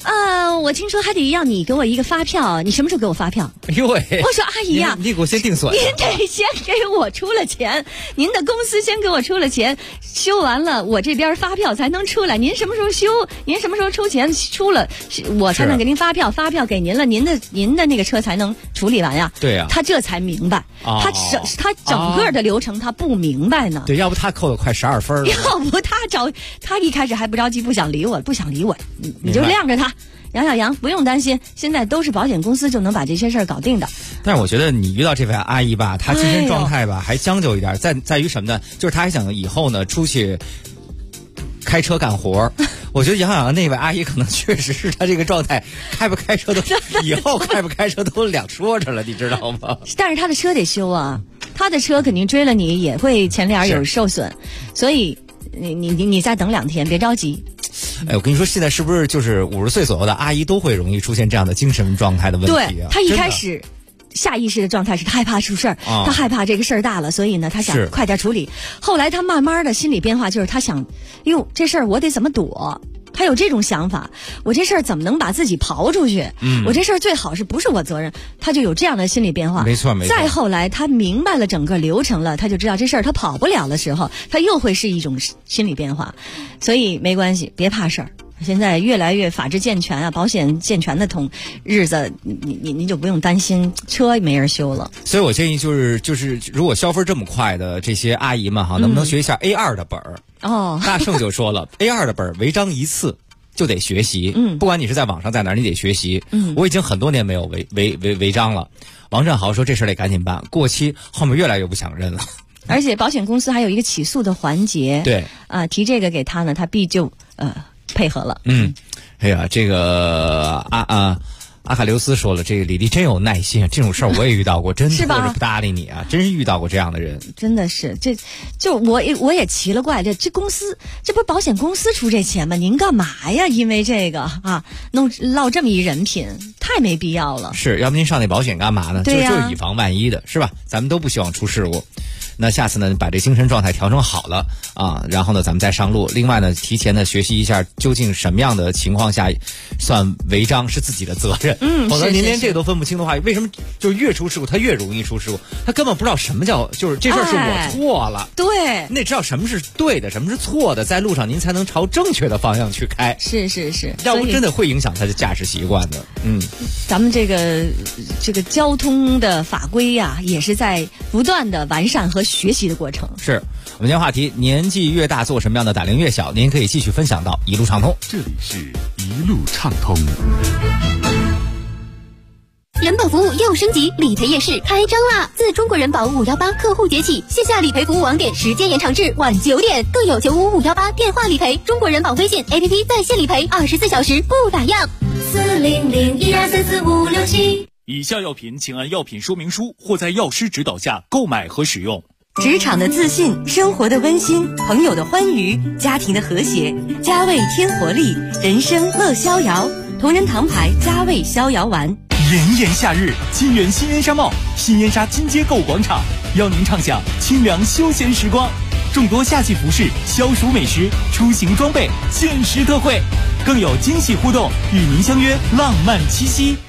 我听说还得要你给我一个发票，你什么时候给我发票？ 哎呦喂！ 我说阿姨呀， 你给我先定损， 您得先给我出了钱，您的公司先给我出了钱，修完了我这边发票才能出来。您什么时候修？您什么时候出钱出了，我才能给您发票，发票给您了，您的那个车才能处理完呀。 对呀， 他这才明白，他整个的流程他不明白呢。 对，要不他扣了快12分了。 要不他一开始还不着急，不想理我，你就晾着他。杨，不用担心，现在都是保险公司就能把这些事儿搞定的。 但是我觉得你遇到这位阿姨吧，她精神状态吧还将就一点，在于什么呢？就是她还想以后呢出去开车干活。我觉得杨那位阿姨可能确实是她这个状态，开不开车都以后开不开车都两说着了，你知道吗？ 但是她的车得修啊，她的车肯定追了你也会前脸有受损，所以你再等2天，别着急。 哎，我跟你说，现在是不是就是50岁左右的阿姨都会容易出现这样的精神状态的问题啊？ 对，她一开始下意识的状态是她害怕出事儿，她害怕这个事儿大了，所以呢，她想快点处理。后来她慢慢的心理变化就是她想，哟，这事儿我得怎么躲？他有这种想法，我这事儿怎么能把自己刨出去？我这事儿最好是不是我责任？他就有这样的心理变化。 没错。 再后来他明白了整个流程了，他就知道这事儿他跑不了的时候，他又会是一种心理变化。所以没关系，别怕事儿。现在越来越法制健全啊，保险健全的日子，你就不用担心车没人修了。 所以我建议就是如果消分这么快的这些阿姨们哈，能不能学一下 A2 的本儿？大圣就说了，A2 的本儿违章一次就得学习，不管你是在网上在哪儿，你得学习。我已经很多年没有违章了。王振豪说这事儿得赶紧办，过期后面越来越不想认了。 而且保险公司还有一个起诉的环节， 对提这个给他呢，他必就配合了。 哎呀，这个阿卡留斯说了，这个李丽真有耐心，这种事儿我也遇到过，真拖着不搭理你啊，真是遇到过这样的人。 真的是，我也奇了怪，这公司，这不是保险公司出这钱吗？您干嘛呀？因为这个落这么一人品，太没必要了。 是，要不您上那保险干嘛呢？ 对呀， 就是以防万一的，是吧？咱们都不希望出事故。那下次呢，把这精神状态调整好了啊，然后呢，咱们再上路。另外呢，提前的学习一下，究竟什么样的情况下算违章是自己的责任。否则您连这个都分不清的话，为什么就是越出事故他越容易出事故？他根本不知道什么叫就是这事儿是我错了。 对， 你得知道什么是对的，什么是错的，在路上您才能朝正确的方向去开。 是， 要不真的会影响他的驾驶习惯的。 咱们这个交通的法规呀，也是在不断的完善和学习的过程。 是我们今天话题，年纪越大做什么样的打铃越小，您可以继续分享到一路畅通。 这里是一路畅通。 人保服务又升级，理赔夜市开张啦！自中国人保518客户节起，线下理赔服务网点时间延长至晚9点，更有95518电话理赔，中国人保微信 APP 在线理赔，24小时不打烊。40012344567。 以下药品请按药品说明书或在药师指导下购买和使用。 职场的自信，生活的温馨，朋友的欢愉，家庭的和谐，佳味添活力，人生乐逍遥。同仁堂牌佳味逍遥丸。 炎炎夏日，金源新烟沙帽、新烟沙金街购物广场邀您畅享清凉休闲时光，众多夏季服饰、消暑美食、出行装备限时特惠，更有惊喜互动，与您相约浪漫七夕。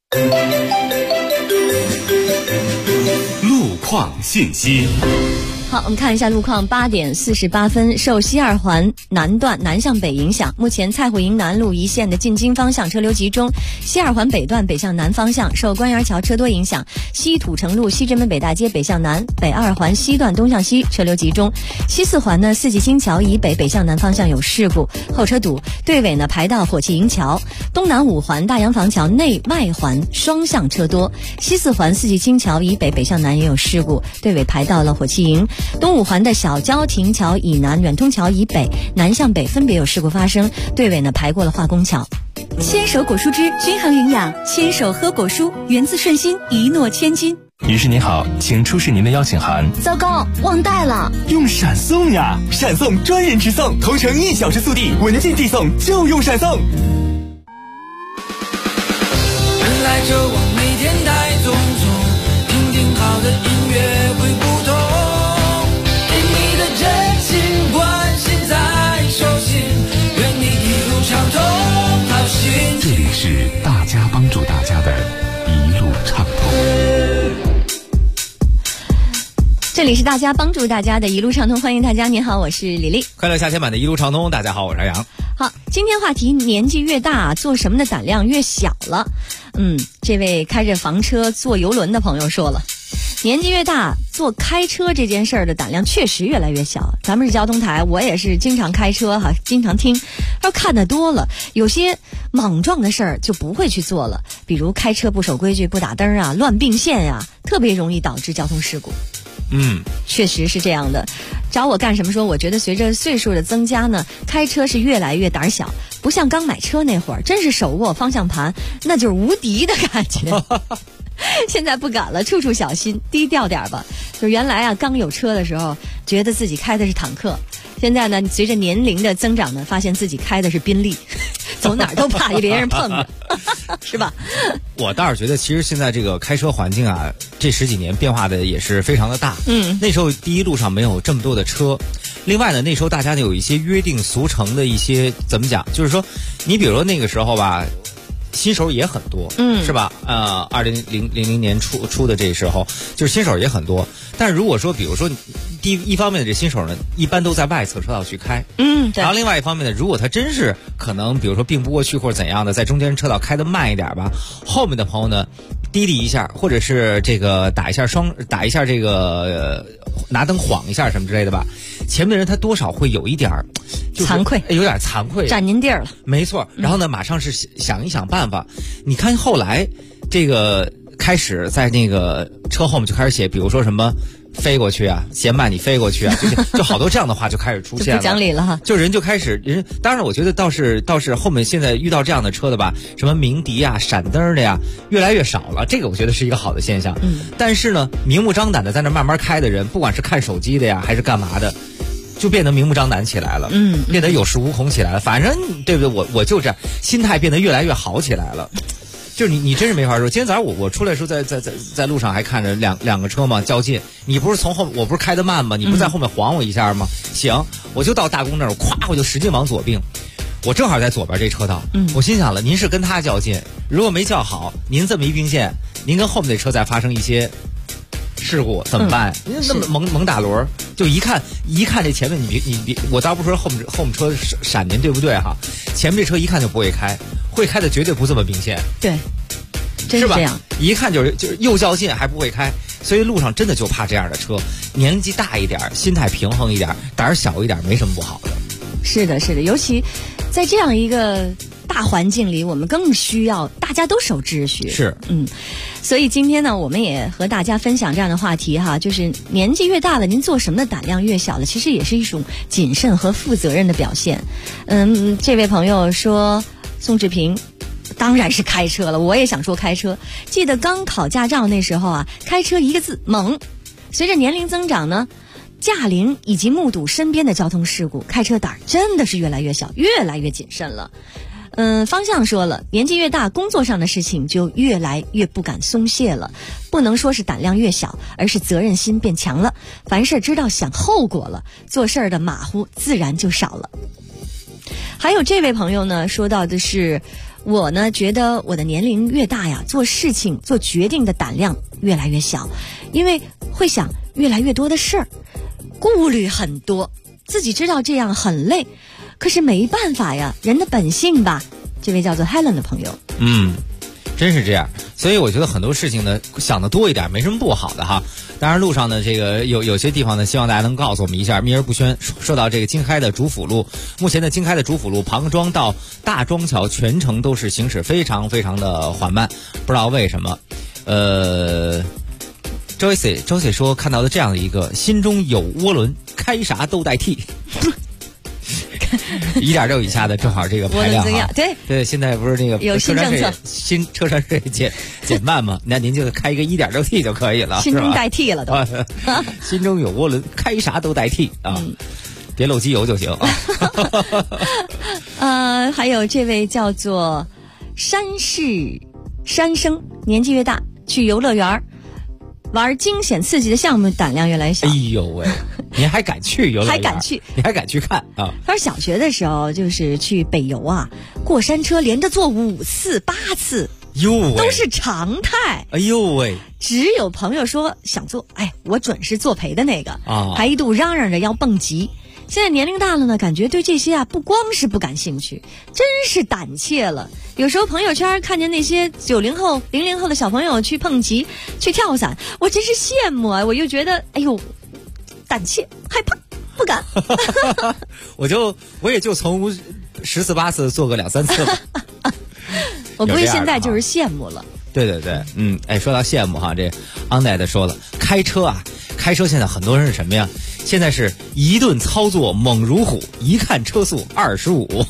路况信息。 好，我们看一下路况。8点48分，受西二环南段南向北影响，目前蔡虎营南路一线的进京方向车流集中，西二环北段北向南方向受官园桥车多影响，西土城路西直门北大街北向南，北二环西段东向西车流集中，西四环呢四季青桥以北北向南方向有事故，后车堵，队尾呢排到火器营桥，东南五环大洋房桥内外环双向车多，西四环四季青桥以北北向南也有事故，队尾排到了火器营，东五环的小交亭桥以南远通桥以北南向北分别有事故发生，队尾呢排过了化工桥。 牵手果蔬汁均衡营养，牵手喝果蔬，源自顺心，一诺千金。 女士您好，请出示您的邀请函。 糟糕，忘带了。 用闪送呀，闪送专人直送，同城1小时速递，文件递送就用闪送。 人来就往，每天带匆匆，听听好的音乐会不同，给你的真心关心在手心，愿你一路畅通，好心情。 这里是大家帮助大家的一路畅通，欢迎大家。您好，我是李丽。 快乐夏天版的一路畅通，大家好，我是杨洋。 好，今天话题：年纪越大，做什么的胆量越小了。这位开着房车坐游轮的朋友说了，年纪越大，做开车这件事儿的胆量确实越来越小。咱们是交通台，我也是经常开车哈，经常听，要看得多了，有些莽撞的事儿就不会去做了，比如开车不守规矩、不打灯啊、乱并线啊，特别容易导致交通事故。确实是这样的。找我干什么说，我觉得随着岁数的增加呢，开车是越来越胆小，不像刚买车那会儿，真是手握方向盘那就是无敌的感觉。现在不敢了，处处小心，低调点吧。就原来啊，刚有车的时候，觉得自己开的是坦克，现在呢，随着年龄的增长呢，发现自己开的是宾利，走哪儿都怕别人碰着，是吧？ 我倒是觉得，其实现在这个开车环境啊，这10几年变化的也是非常的大。那时候第一路上没有这么多的车，另外呢，那时候大家有一些约定俗成的一些怎么讲，就是说，你比如说那个时候吧。新手也很多，是吧？2000年初的这时候，就是新手也很多。但是如果说，比如说，一方面的这新手呢，一般都在外侧车道去开，对。然后另外一方面呢，如果他真是可能，比如说并不过去或者怎样的，在中间车道开得慢一点吧，后面的朋友呢，滴滴一下，或者是这个打一下这个拿灯晃一下什么之类的吧，前面的人他多少会有一点惭愧， 有点惭愧， 占您地儿了。 没错。然后呢，马上是想一想办法。你看后来这个开始在那个车后面就开始写，比如说什么飞过去啊，嫌慢你飞过去啊，就好多这样的话就开始出现了， 就不讲理了哈。 就人就开始人，当然我觉得倒是后面现在遇到这样的车的吧，什么鸣笛啊、闪灯的呀，越来越少了。这个我觉得是一个好的现象。但是呢，明目张胆的在那慢慢开的人，不管是看手机的呀，还是干嘛的。就变得明目张胆起来了，变得有恃无恐起来了。反正对不对？我就这样，心态变得越来越好起来了。就是你真是没法说。今天早上我出来的时候，在路上还看着两个车嘛交界，你不是从后，我不是开得慢吗？你不是在后面晃我一下吗？行，我就到大公那儿，咵我就使劲往左并。我正好在左边这车道，我心想了，您是跟他较劲，如果没较好，您这么一并线，您跟后面的车再发生一些事故怎么办？您那么猛打轮，就一看这前面你我倒不说后面车闪您对不对哈？前面这车一看就不会开，会开的绝对不这么并线。 对，真是这样。 一看就是又较劲还不会开，所以路上真的就怕这样的车。年纪大一点，心态平衡一点，胆儿小一点，没什么不好的。 是的，是的，尤其在这样一个大环境里，我们更需要大家都守秩序。 是， 所以今天呢，我们也和大家分享这样的话题哈，就是年纪越大了，您做什么的胆量越小了，其实也是一种谨慎和负责任的表现。这位朋友说，宋志平。当然是开车了，我也想说开车。记得刚考驾照那时候啊，开车一个字猛。随着年龄增长呢，驾龄以及目睹身边的交通事故，开车胆真的是越来越小，越来越谨慎了。方向说了，年纪越大，工作上的事情就越来越不敢松懈了。不能说是胆量越小，而是责任心变强了。凡事知道想后果了，做事儿的马虎自然就少了。还有这位朋友呢，说到的是，我呢觉得我的年龄越大呀，做事情做决定的胆量越来越小，因为会想越来越多的事儿，顾虑很多，自己知道这样很累，可是没办法呀，人的本性吧。这位叫做 Helen 的朋友， 真是这样。所以我觉得很多事情呢，想得多一点没什么不好的哈。当然路上呢，这个有些地方呢，希望大家能告诉我们一下，秘而不宣。说到这个京开的主辅路，目前的京开的主辅路庞庄到大庄桥全程都是行驶非常非常的缓慢，不知道为什么。Joyce 说看到的这样的一个心中有涡轮，开啥都代替。1.6以下的正好这个排量哈，对，现在不是那个有新政策， 新车船税减慢嘛？那您就开一个 1.6T 就可以了， 心中代替了都。 心中有涡轮，开啥都代替啊，别漏机油就行啊。还有这位叫做山生，年纪越大，去游乐园玩惊险刺激的项目，胆量越来越小。 哎呦喂，您还敢去游乐园？ 还敢去？ 你还敢去看啊？ 他说小学的时候就是去北邮啊，过山车连着坐5次8次， 哟喂， 都是常态。 哎呦喂， 只有朋友说想做，哎，我准是作陪的那个啊， 还一度嚷嚷着要蹦极。现在年龄大了呢，感觉对这些不光是不感兴趣，真是胆怯了。有时候朋友圈看见那些90后、00后的小朋友去蹦极、去跳伞，我真是羡慕啊！我又觉得，哎呦，胆怯、害怕，不敢。 我也就从14、18做个2、3次吧。 我估计现在就是羡慕了。 对对对，说到羡慕哈，这昂代的说了，开车现在很多人是什么呀？现在是一顿操作猛如虎，一看车速25。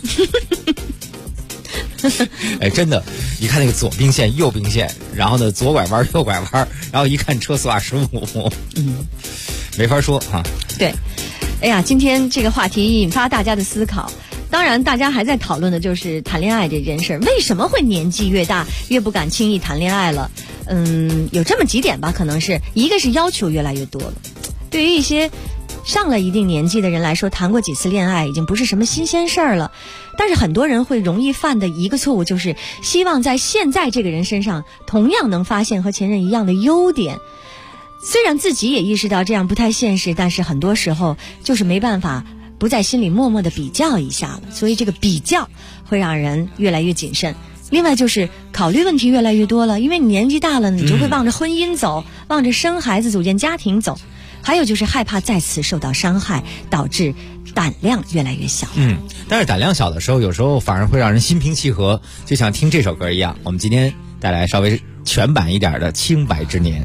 哎，真的，你看那个左并线、右并线，然后呢左拐弯、右拐弯，然后一看车速25，没法说啊。 对，哎呀，今天这个话题引发大家的思考。当然，大家还在讨论的就是谈恋爱这件事儿，为什么会年纪越大越不敢轻易谈恋爱了？有这么几点吧，可能是一个是要求越来越多了，对于一些上了一定年纪的人来说，谈过几次恋爱已经不是什么新鲜事儿了。但是很多人会容易犯的一个错误，就是希望在现在这个人身上同样能发现和前任一样的优点。虽然自己也意识到这样不太现实，但是很多时候就是没办法不在心里默默的比较一下了，所以这个比较会让人越来越谨慎。另外就是考虑问题越来越多了，因为你年纪大了，你就会望着婚姻走，望着生孩子、组建家庭走。还有就是害怕再次受到伤害，导致胆量越来越小。 但是胆量小的时候，有时候反而会让人心平气和，就像听这首歌一样。我们今天带来稍微全版一点的《清白之年》。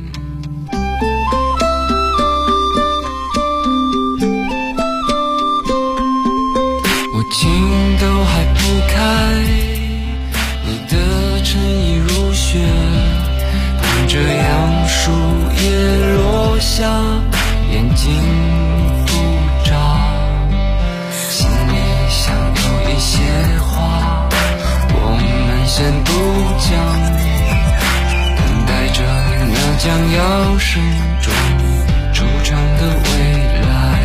情都还不开，你的诚意如雪，伴着杨树叶落下，眼睛不眨，心里想有一些话，我们先不讲，等待着那将要慎重惆怅的未来。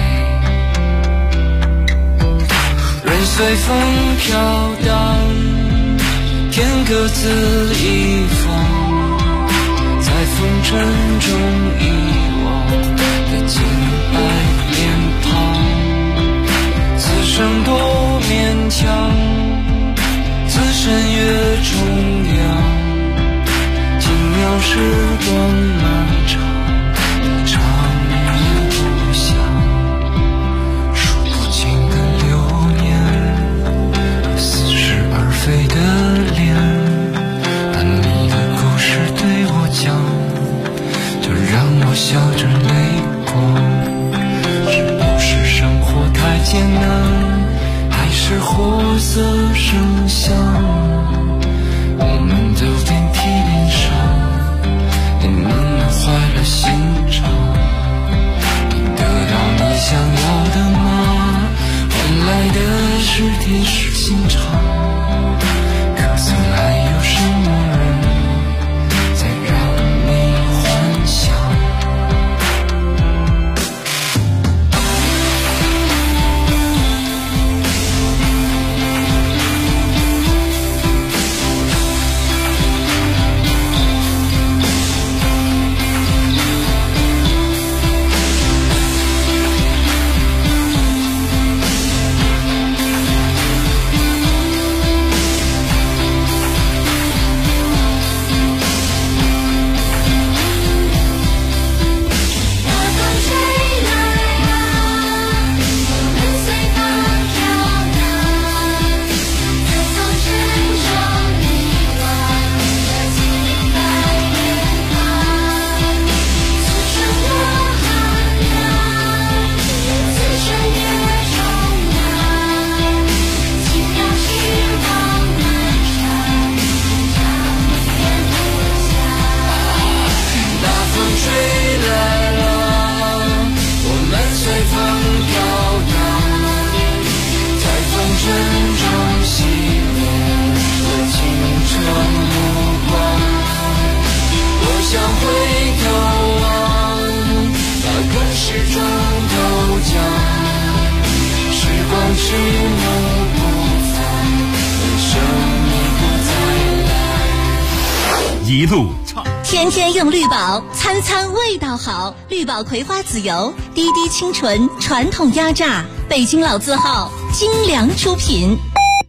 随风飘荡，天各自一方，在风尘中遗忘的清白脸庞，此生多勉强，此生越重阳，轻描时光漫长，长夜不响，数不尽的流年，而非的脸，把你的故事对我讲，就让我笑着泪光。是不是生活太艰难，还是活色生香？我们走电梯边上，你慢慢坏了心肠。你得到你想要的吗？换来的是铁石心肠。可曾还有什么人在让你幻想？是梦不凡，人生已不再来。 一路畅。 天天用绿宝，餐餐味道好。绿宝葵花籽油，滴滴清纯，传统压榨，北京老字号，精良出品。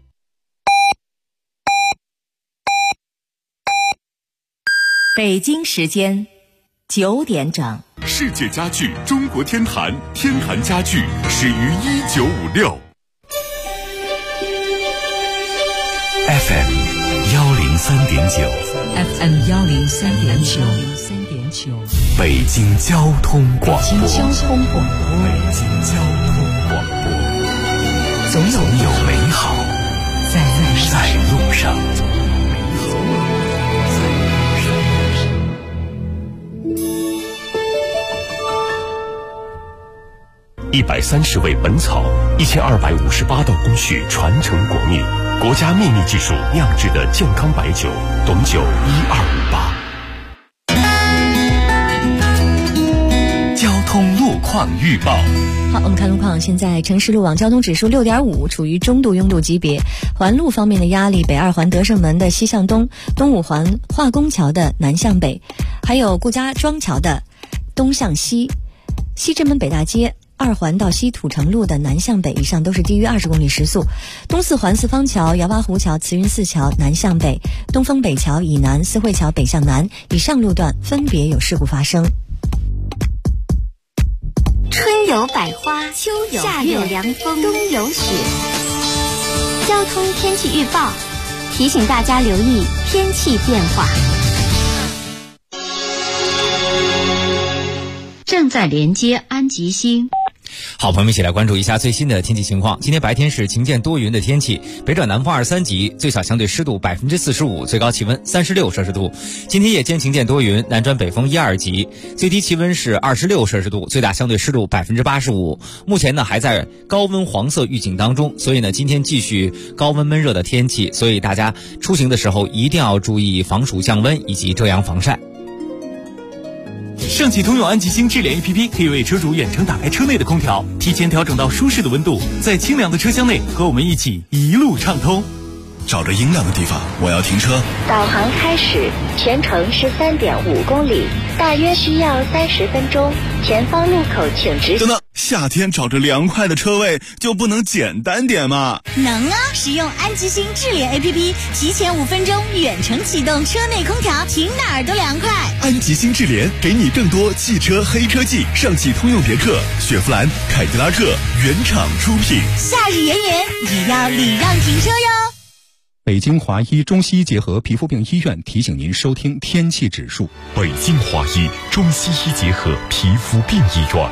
北京时间9点整。 世界家具中国天坛，天坛家具始于1956。 FM 103.9 FM 103.9， 北京交通广播。 北京交通广播，总有美好在路上。130味本草，1258道工序传承国秘，国家秘密技术酿制的健康白酒，董酒1258。交通路况预报。 好，我们看路况。现在城市路网交通指数6.5，处于中度拥堵级别。环路方面的压力，北二环德胜门的西向东，东五环化工桥的南向北，还有顾家庄桥的东向西，西直门北大街2环到西土城路的南向北以上都是低于20公里时速。东四环四方桥、姚八湖桥、慈云寺桥南向北，东风北桥以南、四惠桥北向南以上路段分别有事故发生。 春有百花，秋有夏有凉风，冬有雪。交通天气预报提醒大家留意天气变化。 正在连接安吉星。 好，朋友们一起来关注一下最新的天气情况。今天白天是晴见多云的天气，北转南风23级，最小相对湿度45%，最高气温36摄氏度。今天夜间晴见多云，南转北风12级，最低气温是26摄氏度，最大相对湿度85%。目前呢还在高温黄色预警当中，所以呢今天继续高温闷热的天气，所以大家出行的时候一定要注意防暑降温以及遮阳防晒。 上汽通用安吉星智联 APP 可以为车主远程打开车内的空调，提前调整到舒适的温度，在清凉的车厢内和我们一起一路畅通。 找着阴凉的地方，我要停车。 导航开始，全程是3.5公里，大约需要30分钟。前方路口请直行。 等等，夏天找着凉快的车位就不能简单点吗？ 能啊！使用安吉星智联 APP， 提前5分钟远程启动车内空调，停哪儿都凉快。 安吉星智联给你更多汽车黑科技，上汽通用别克、雪佛兰、凯迪拉克原厂出品。 夏日炎炎，也要礼让停车哟。 北京华医中西医结合皮肤病医院提醒您收听天气指数。 北京华医中西医结合皮肤病医院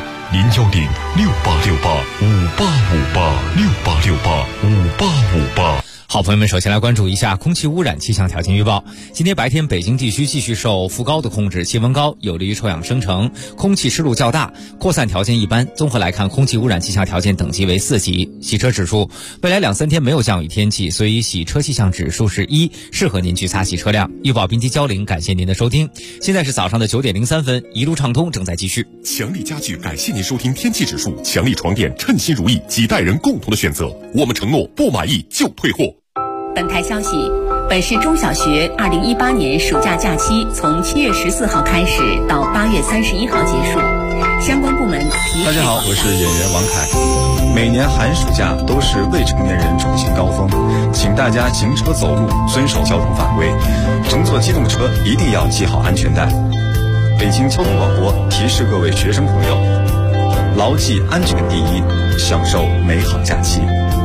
，010-6868-5858，6868-5858。 好，朋友们，首先来关注一下空气污染气象条件预报。今天白天北京地区继续受副高的控制，气温高，有利于臭氧生成，空气湿度较大，扩散条件一般。综合来看，空气污染气象条件等级为4级。洗车指数，未来2-3天没有降雨天气，所以洗车气象指数是1，适合您去擦洗车辆。预报编辑焦玲，感谢您的收听。现在是早上的9点03分，一路畅通正在继续。 强力家具感谢您收听天气指数，强力床垫称心如意，几代人共同的选择。我们承诺不满意就退货。 本台消息，本市中小学2018年暑假假期从7月14号开始到8月31号结束，相关部门提示。 大家好，我是演员王凯。每年寒暑假都是未成年人出行高峰，请大家行车走路遵守交通法规，乘坐机动车一定要系好安全带。北京交通广播提示各位学生朋友，牢记安全第一，享受美好假期。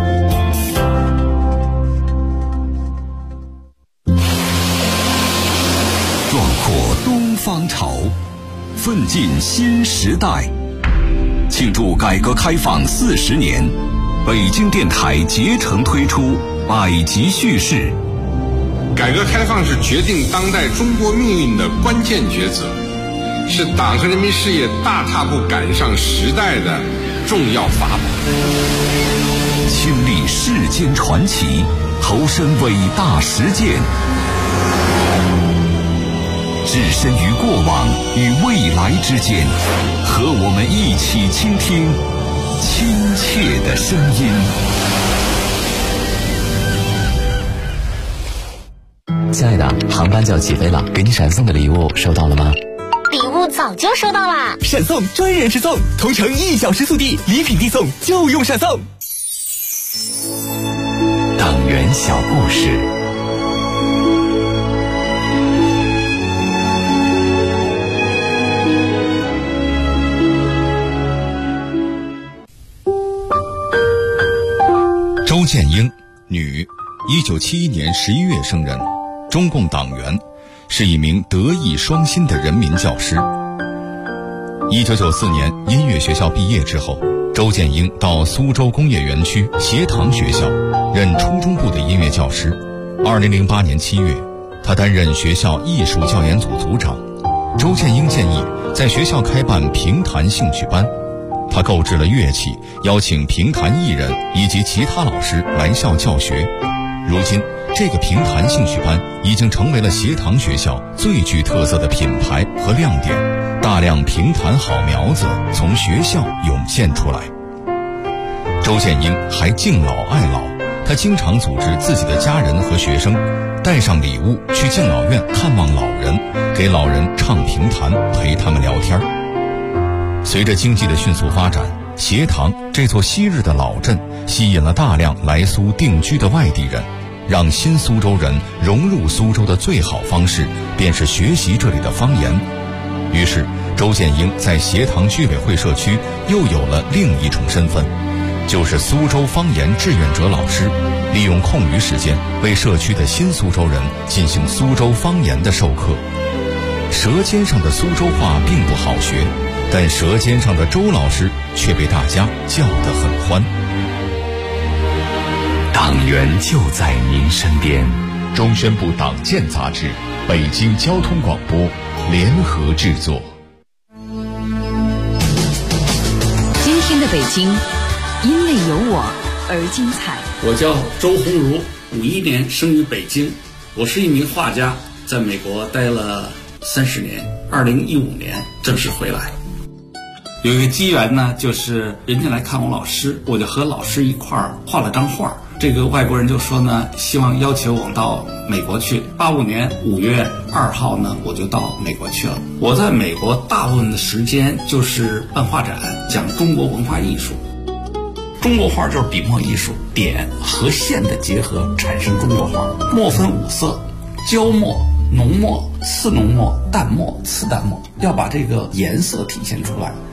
壮阔东方潮，奋进新时代。庆祝改革开放40年，北京电台竭诚推出百集叙事。 改革开放是决定当代中国命运的关键抉择，是党和人民事业大踏步赶上时代的重要法宝。 亲历世间传奇，投身伟大实践，置身于过往与未来之间，和我们一起倾听亲切的声音。 亲爱的，航班就要起飞了，给你闪送的礼物收到了吗？ 礼物早就收到啦。 闪送专人直送，同城1小时速递，礼品递送就用闪送。 党员小故事。 周建英，女，1971年11月生人，中共党员，是一名德艺双馨的人民教师。1994年音乐学校毕业之后，周建英到苏州工业园区协堂学校任初中部的音乐教师。2008年7月，他担任学校艺术教研组组长。周建英建议在学校开办评弹兴趣班，他购置了乐器，邀请评弹艺人以及其他老师来校教学。如今，这个评弹兴趣班已经成为了协堂学校最具特色的品牌和亮点，大量评弹好苗子从学校涌现出来。周建英还敬老爱老，他经常组织自己的家人和学生带上礼物去敬老院看望老人，给老人唱评弹，陪他们聊天。随着经济的迅速发展，协堂这座昔日的老镇吸引了大量来苏定居的外地人，让新苏州人融入苏州的最好方式便是学习这里的方言。于是周建英在协堂居委会社区又有了另一种身份，就是苏州方言志愿者老师，利用空余时间为社区的新苏州人进行苏州方言的授课。舌尖上的苏州话并不好学，但舌尖上的周老师却被大家叫得很欢。 党员就在您身边。 中宣部党建杂志，北京交通广播联合制作。 今天的北京，因为有我而精彩。 我叫周鸿儒，51年生于北京，我是一名画家，在美国待了30年，2015年正式回来。有一个机缘呢，就是人家来看我老师，我就和老师一块儿画了张画。这个外国人就说呢，希望要求我到美国去。85年5月2号呢，我就到美国去了。我在美国大部分的时间就是办画展，讲中国文化艺术。中国画就是笔墨艺术，点和线的结合产生中国画。墨分5色，焦墨、浓墨、次浓墨、淡墨、次淡墨，要把这个颜色体现出来。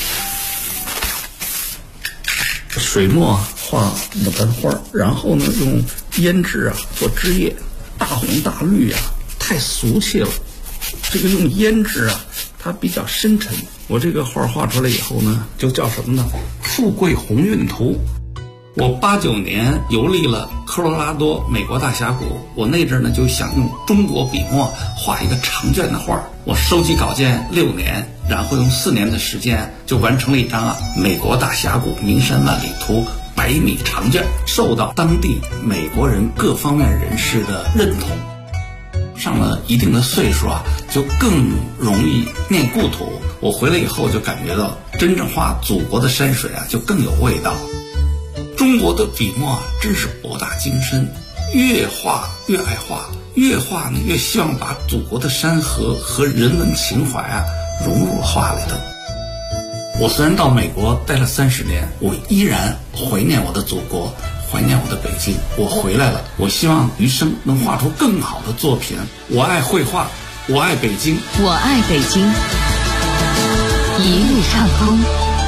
水墨画牡丹花，然后呢用胭脂做枝叶，大红大绿太俗气了。这个用胭脂它比较深沉。我这个画画出来以后呢，就叫什么呢？富贵鸿运图。我89年游历了科罗拉多美国大峡谷，我那阵呢就想用中国笔墨画一个长卷的画。我收集稿件6年，然后用4年的时间就完成了一张美国大峡谷名山万里图100米长卷，受到当地美国人各方面人士的认同。上了一定的岁数就更容易念故土。我回来以后就感觉到，真正画祖国的山水就更有味道。中国的笔墨真是博大精深，越画越爱画，越画呢越希望把祖国的山河和人文情怀融入画里头。我虽然到美国待了30年，我依然怀念我的祖国，怀念我的北京。我回来了，我希望余生能画出更好的作品。我爱绘画，我爱北京， 我爱北京，一路畅通。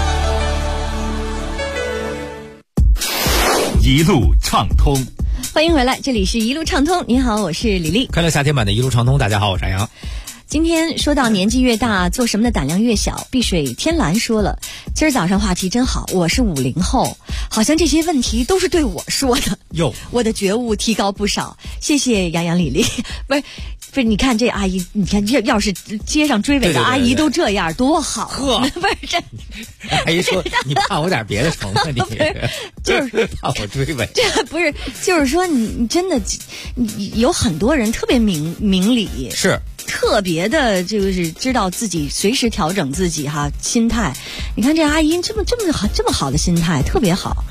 一路畅通， 欢迎回来，这里是一路畅通。您好，我是李丽。 快乐夏天版的一路畅通，大家好，我是张扬。 今天说到年纪越大，做什么的胆量越小。碧水天蓝说了，今儿早上话题真好，我是50后，好像这些问题都是对我说的哟， 我的觉悟提高不少，谢谢杨洋李丽。不是，你看这阿姨，你看要是街上追尾的阿姨都这样，多好呵！ 不是这阿姨说你怕我点别的虫子，你就是怕我追尾。 这不是，就是说你真的，你有很多人特别明理， 是特别的，就是知道自己随时调整自己哈心态。你看这阿姨这么好的心态，特别好。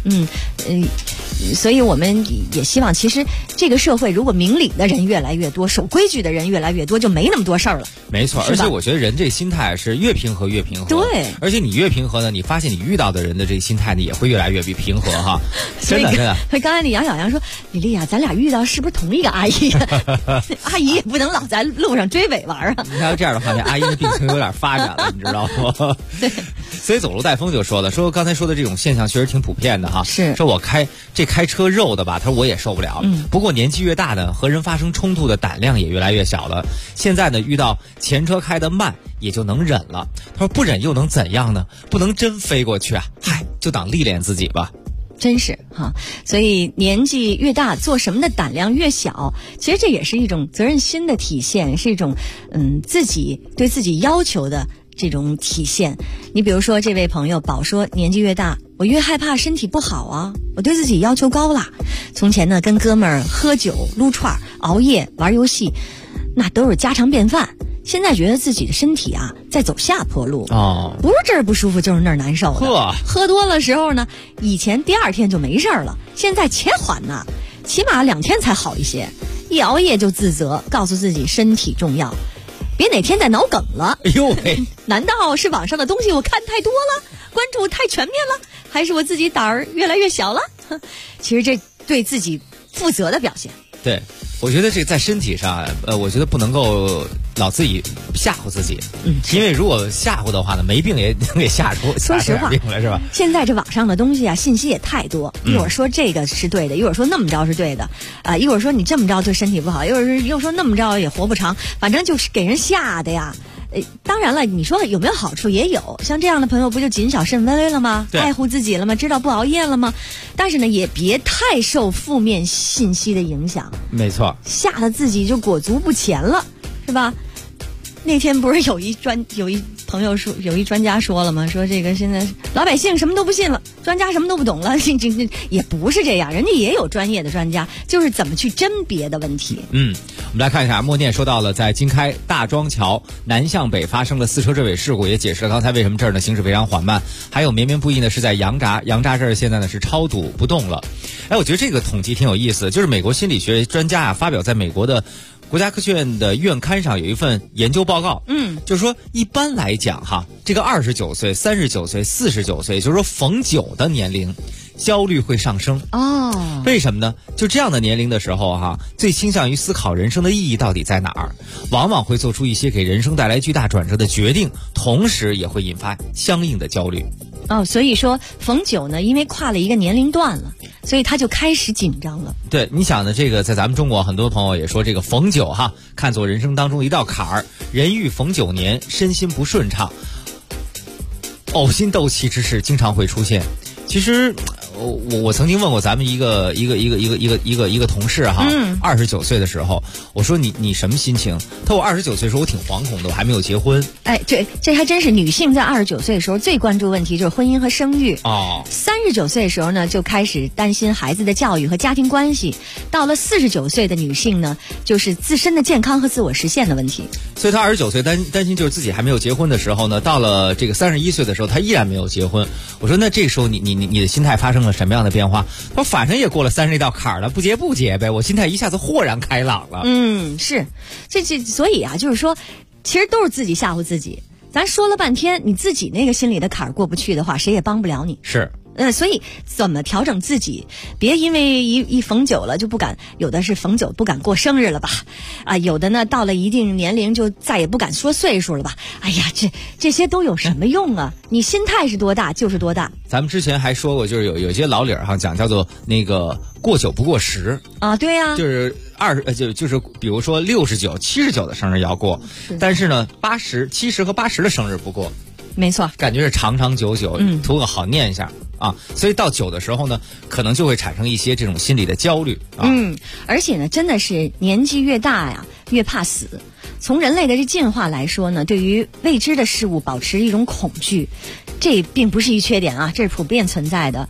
所以我们也希望，其实这个社会如果明理的人越来越多，守规矩的人越来越多，就没那么多事儿了。 没错，而且我觉得人这心态是越平和越平和。 对， 而且你越平和呢，你发现你遇到的人的这个心态呢也会越来越平和哈。真的。 所以刚才李杨小杨说，李丽啊，咱俩遇到是不是同一个阿姨？阿姨也不能老在路上追尾玩啊。 你要这样的话，那阿姨的病情有点发展了，你知道吗？ 对。 所以走路带风就说了，说刚才说的这种现象确实挺普遍的哈。 是。 说我开车肉的吧，他说我也受不了。不过年纪越大呢，和人发生冲突的胆量也越来越小了。现在呢，遇到前车开得慢，也就能忍了。他说不忍又能怎样呢？不能真飞过去啊！嗨，就当历练自己吧。 真是哈，所以年纪越大，做什么的胆量越小。其实这也是一种责任心的体现，是一种自己对自己要求的这种体现。你比如说这位朋友宝说，年纪越大，我越害怕身体不好啊，我对自己要求高了。从前呢，跟哥们儿喝酒、撸串、熬夜、玩游戏，那都是家常便饭。现在觉得自己的身体啊在走下坡路不是这儿不舒服就是那儿难受的。喝多了时候呢，以前第二天就没事了，现在且缓呢，起码2天才好一些。一熬夜就自责，告诉自己身体重要，别哪天再脑梗了。 哎呦喂！ 难道是网上的东西我看太多了，关注太全面了，还是我自己胆儿越来越小了？其实这对自己负责的表现。 对，我觉得这在身体上，我觉得不能够老自己吓唬自己，因为如果吓唬的话呢，没病也能给吓出病来，是吧？ 现在这网上的东西啊，信息也太多，一会儿说这个是对的，一会儿说那么着是对的，一会儿说你这么着对身体不好，一会儿又说那么着也活不长，反正就是给人吓的呀。当然了，你说有没有好处也有，像这样的朋友不就谨小慎微了吗？爱护自己了吗？知道不熬夜了吗？但是呢，也别太受负面信息的影响。 没错， 吓得自己就裹足不前了，是吧？那天不是有一朋友说，有一专家说了吗？说这个现在老百姓什么都不信了，专家什么都不懂了，这也不是这样，人家也有专业的专家，就是怎么去甄别的问题。 我们来看一下，默念说到了在京开大庄桥南向北发生了4车追尾事故，也解释了刚才为什么这儿呢行驶非常缓慢。还有绵绵不义呢是在杨闸这儿现在呢是超堵不动了。我觉得这个统计挺有意思，就是美国心理学专家发表在美国的国家科学院的院刊上有一份研究报告，就是说一般来讲哈，这个29岁、39岁、49岁，就是说逢9的年龄，焦虑会上升。为什么呢？就这样的年龄的时候哈，最倾向于思考人生的意义到底在哪儿，往往会做出一些给人生带来巨大转折的决定，同时也会引发相应的焦虑。 所以说逢9呢，因为跨了一个年龄段了，所以他就开始紧张了。 对，你想呢，这个在咱们中国很多朋友也说，这个逢9哈，看作人生当中一道坎儿，人遇逢9年，身心不顺畅，呕心斗气之事经常会出现。其实我曾经问过咱们一个同事哈，29岁的时候，我说你什么心情？他说我29岁的时候我挺惶恐的，我还没有结婚。 这还真是女性在29岁的时候最关注问题就是婚姻和生育。39岁的时候呢，就开始担心孩子的教育和家庭关系。到了49岁的女性呢，就是自身的健康和自我实现的问题。 所以她29岁担心就是自己还没有结婚的时候呢，到了这个31岁的时候，她依然没有结婚。我说那这个时候你的心态发生了什么样的变化？他说反正也过了30这道坎儿了，不结呗。我心态一下子豁然开朗了。 是，所以啊，就是说，其实都是自己吓唬自己。咱说了半天，你自己那个心里的坎儿过不去的话，谁也帮不了你。 是。 所以怎么调整自己？别因为一逢9了就不敢，有的是逢9不敢过生日了吧？有的呢到了一定年龄就再也不敢说岁数了吧？哎呀，这些都有什么用啊？你心态是多大就是多大。 咱们之前还说过，就是有些老理儿哈讲叫做那个过9不过10 啊，对呀， 就是就是比如说69、79的生日要过，但是呢80、70和80的生日不过。 没错， 感觉是长长久久，图个好念想啊，所以到9的时候呢，可能就会产生一些这种心理的焦虑啊。 而且呢，真的是年纪越大呀，越怕死。从人类的这进化来说呢，对于未知的事物保持一种恐惧，这并不是一缺点啊，这是普遍存在的。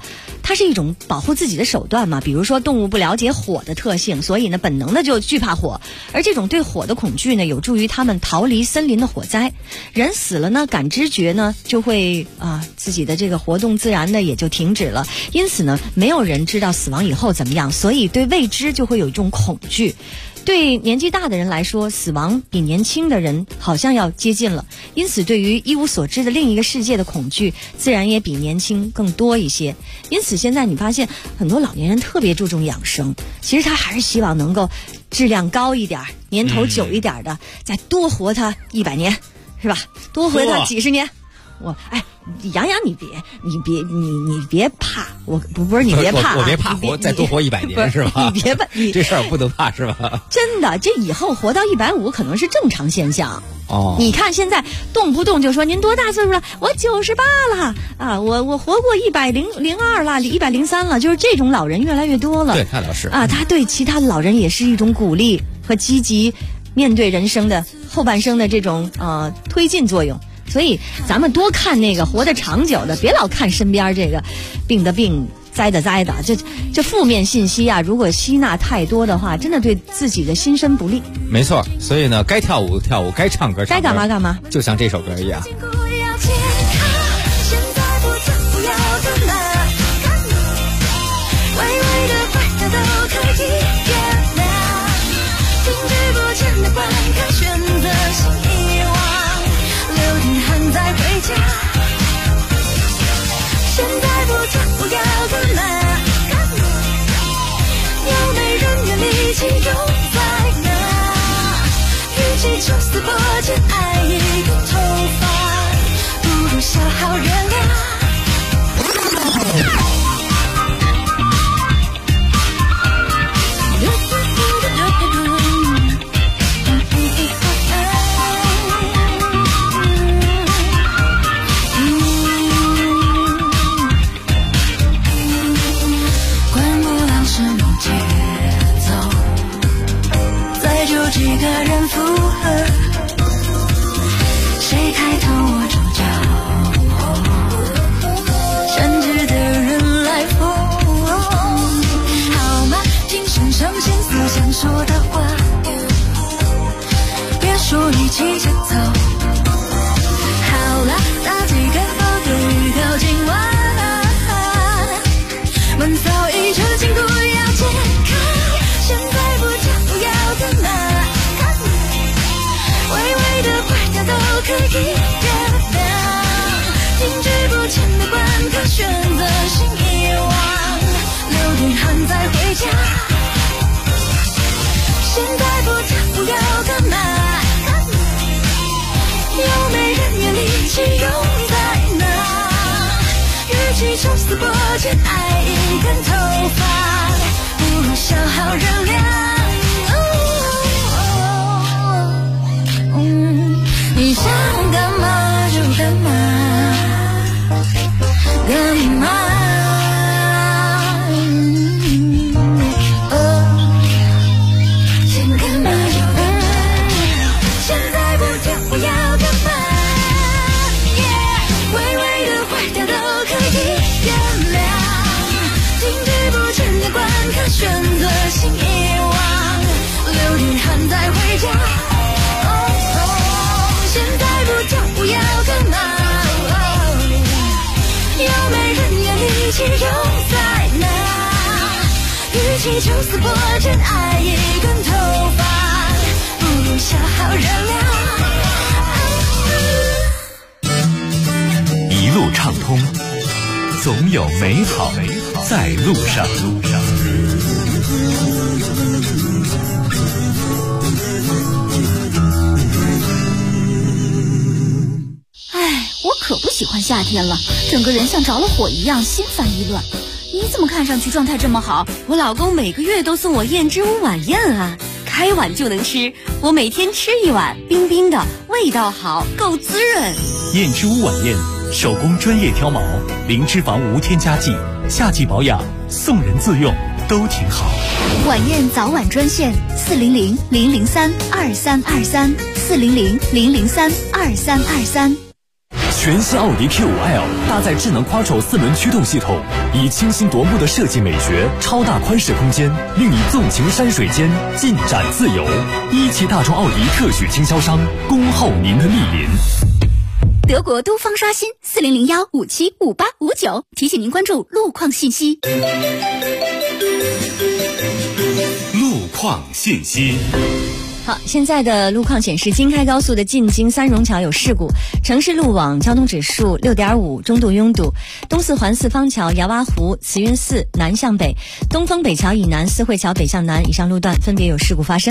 它是一种保护自己的手段嘛。比如说动物不了解火的特性，所以呢本能的就惧怕火，而这种对火的恐惧呢，有助于它们逃离森林的火灾。人死了呢，感知觉呢就会自己的这个活动自然的也就停止了。因此呢，没有人知道死亡以后怎么样，所以对未知就会有一种恐惧。对年纪大的人来说，死亡比年轻的人好像要接近了，因此对于一无所知的另一个世界的恐惧自然也比年轻更多一些。因此现在你发现很多老年人特别注重养生，其实他还是希望能够质量高一点，年头久一点的，再多活他100年，是吧？多活他几十年。杨洋，你别怕，不是你别怕， 我别怕活，再多活100年是吧？ 你别怕， 这事儿不能怕是吧？ 真的，这以后活到150可能是正常现象。 哦， 你看现在动不动就说您多大岁数了？我98了啊，我活过102了，103了，就是这种老人越来越多了。 对，那倒是啊，他对其他的老人也是一种鼓励和积极面对人生的后半生的这种推进作用。所以咱们多看那个活得长久的，别老看身边这个病的病，灾的灾的，这负面信息啊，如果吸纳太多的话，真的对自己的心身不利。 没错，所以呢，该跳舞跳舞，该唱歌唱歌， 该干嘛干嘛， 就像这首歌一样。 再回家，现在不跳不要干嘛？有没人愿力气用在哪？与其抽丝剥茧爱一个头发，不如消耗热量。几个人附和，谁开头我就叫，甚至的人来扶好吗？听身上心思想说的话，别说一起节奏。好了，打几个好的预告今晚，闷骚一车筋骨要健康，现在不跳不要干嘛？微微的坏掉都可以原谅，停滞不前的关卡选择性遗忘，流点汗再回家，现在不跳不要干嘛？有没人愿力气用在哪？与其抽丝剥茧爱一根头发，不如消耗热量。你想干嘛就干嘛，干嘛？想干嘛就干嘛，现在不跳不要干嘛？微微的坏掉都可以原谅，停滞不前的关卡选择性遗忘，流点汗再回家。现在不跳不要干嘛？有没人愿力气用在哪？与其抽丝剥茧爱一根头发，不如消耗热量。 一路畅通，总有美好在路上。 我可不喜欢夏天了，整个人像着了火一样，心烦意乱。你怎么看上去状态这么好？ 我老公每个月都送我燕之屋晚宴啊，开碗就能吃，我每天吃一碗，冰冰的，味道好，够滋润。 燕之屋晚宴，手工专业挑毛，零脂肪无添加剂，夏季保养，送人自用都挺好。 晚宴早晚专线400-003-2323，400-003-2323。 全新奥迪 Q5L 搭载智能 Quattro 4轮驱动系统，以清新夺目的设计美学、超大宽适空间，令你纵情山水间，尽展自由。一汽大众奥迪特许经销商，恭候您的莅临。 德国都方刷新4001575859，提醒您关注路况信息。 路况信息。 好，现在的路况显示，京开高速的进京三榕桥有事故，城市路网交通指数6.5，中度拥堵。东四环四方桥、牙洼湖、慈云寺南向北、东风北桥以南、四惠桥北向南以上路段分别有事故发生。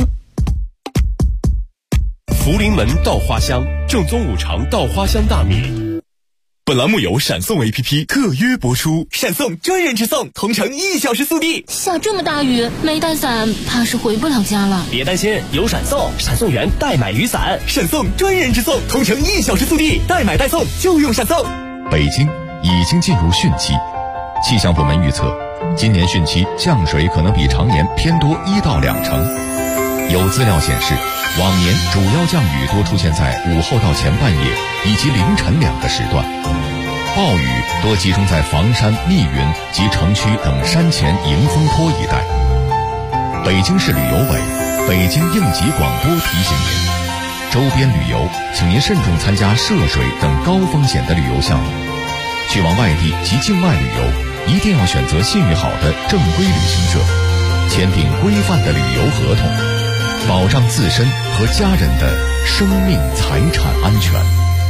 福临门稻花香，正宗五常稻花香大米。 本栏目由闪送 APP 特约播出，闪送专人直送，同城1小时速递。 下这么大雨，没带伞，怕是回不了家了。 别担心，有闪送，闪送员代买雨伞， 闪送专人直送，同城1小时速递，代买代送就用闪送。 北京已经进入汛期，气象部门预测，今年汛期降水可能比常年偏多1到2成。有资料显示，往年主要降雨多出现在午后到前半夜以及凌晨2个时段，暴雨多集中在房山、密云及城区等山前迎风坡一带。北京市旅游委、北京应急广播提醒您，周边旅游请您慎重参加涉水等高风险的旅游项目。去往外地及境外旅游，一定要选择信誉好的正规旅行社，签订规范的旅游合同，保障自身和家人的生命财产安全。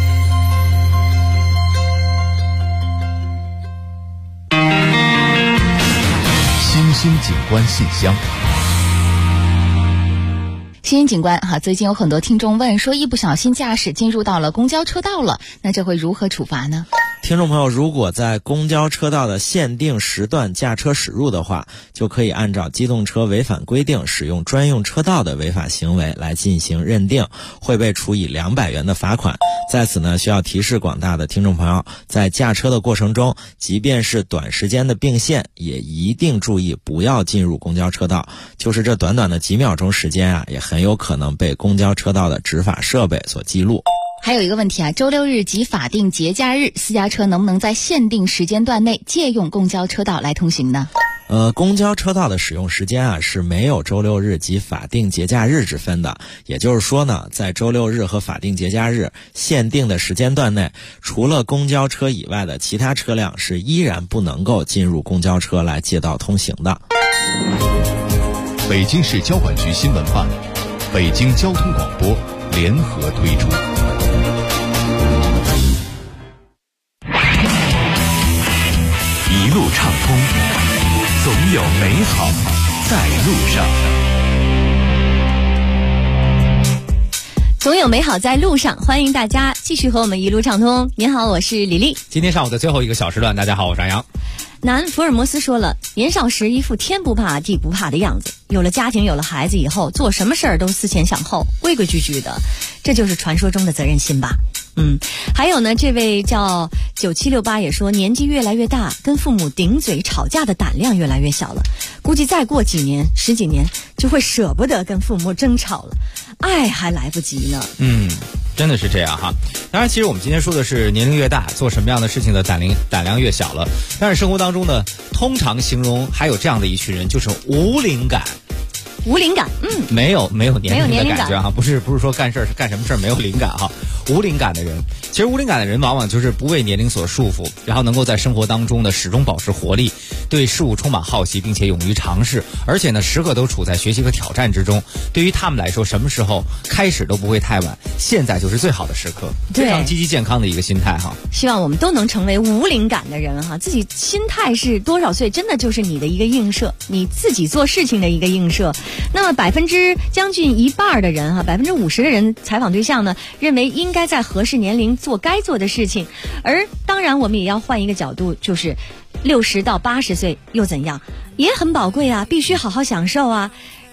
新兴景观信箱。 新兴景观哈，最近有很多听众问说，一不小心驾驶进入到了公交车道了，那这会如何处罚呢？ 听众朋友，如果在公交车道的限定时段驾车驶入的话，就可以按照机动车违反规定使用专用车道的违法行为来进行认定，会被处以200元的罚款。在此呢，需要提示广大的听众朋友，在驾车的过程中，即便是短时间的并线，也一定注意不要进入公交车道。就是这短短的几秒钟时间啊，也很有可能被公交车道的执法设备所记录。 还有一个问题啊，周六日及法定节假日，私家车能不能在限定时间段内借用公交车道来通行呢？ 公交车道的使用时间啊是没有周六日及法定节假日之分的。也就是说呢，在周六日和法定节假日限定的时间段内，除了公交车以外的其他车辆是依然不能够进入公交车来借道通行的。 北京市交管局新闻办、北京交通广播联合推出。 一路畅通，总有美好在路上。 总有美好在路上，欢迎大家继续和我们一路畅通。您好，我是李丽。 今天上午的最后一个小时段，大家好，我是杨洋。 南福尔摩斯说了，年少时一副天不怕地不怕的样子，有了家庭有了孩子以后，做什么事儿都思前想后，规规矩矩的，这就是传说中的责任心吧。还有呢，这位叫9768也说，年纪越来越大，跟父母顶嘴吵架的胆量越来越小了，估计再过几年10几年就会舍不得跟父母争吵了，爱还来不及呢。 真的是这样哈。当然，其实我们今天说的是年龄越大，做什么样的事情的胆量越小了。但是生活当中呢，通常形容还有这样的一群人，就是无龄感。 无灵感， 没有年龄的感觉哈，不是说干什么事儿没有灵感哈。无灵感的人，其实无灵感的人往往就是不为年龄所束缚，然后能够在生活当中呢始终保持活力，对事物充满好奇，并且勇于尝试，而且呢时刻都处在学习和挑战之中。对于他们来说，什么时候开始都不会太晚，现在就是最好的时刻，非常积极健康的一个心态哈。希望我们都能成为无灵感的人哈，自己心态是多少岁，真的就是你的一个映射，你自己做事情的一个映射。那么将近一半的人哈，50%的人采访对象呢，认为应该在合适年龄做该做的事情。而当然我们也要换一个角度，就是60到80岁又怎样，也很宝贵啊，必须好好享受啊。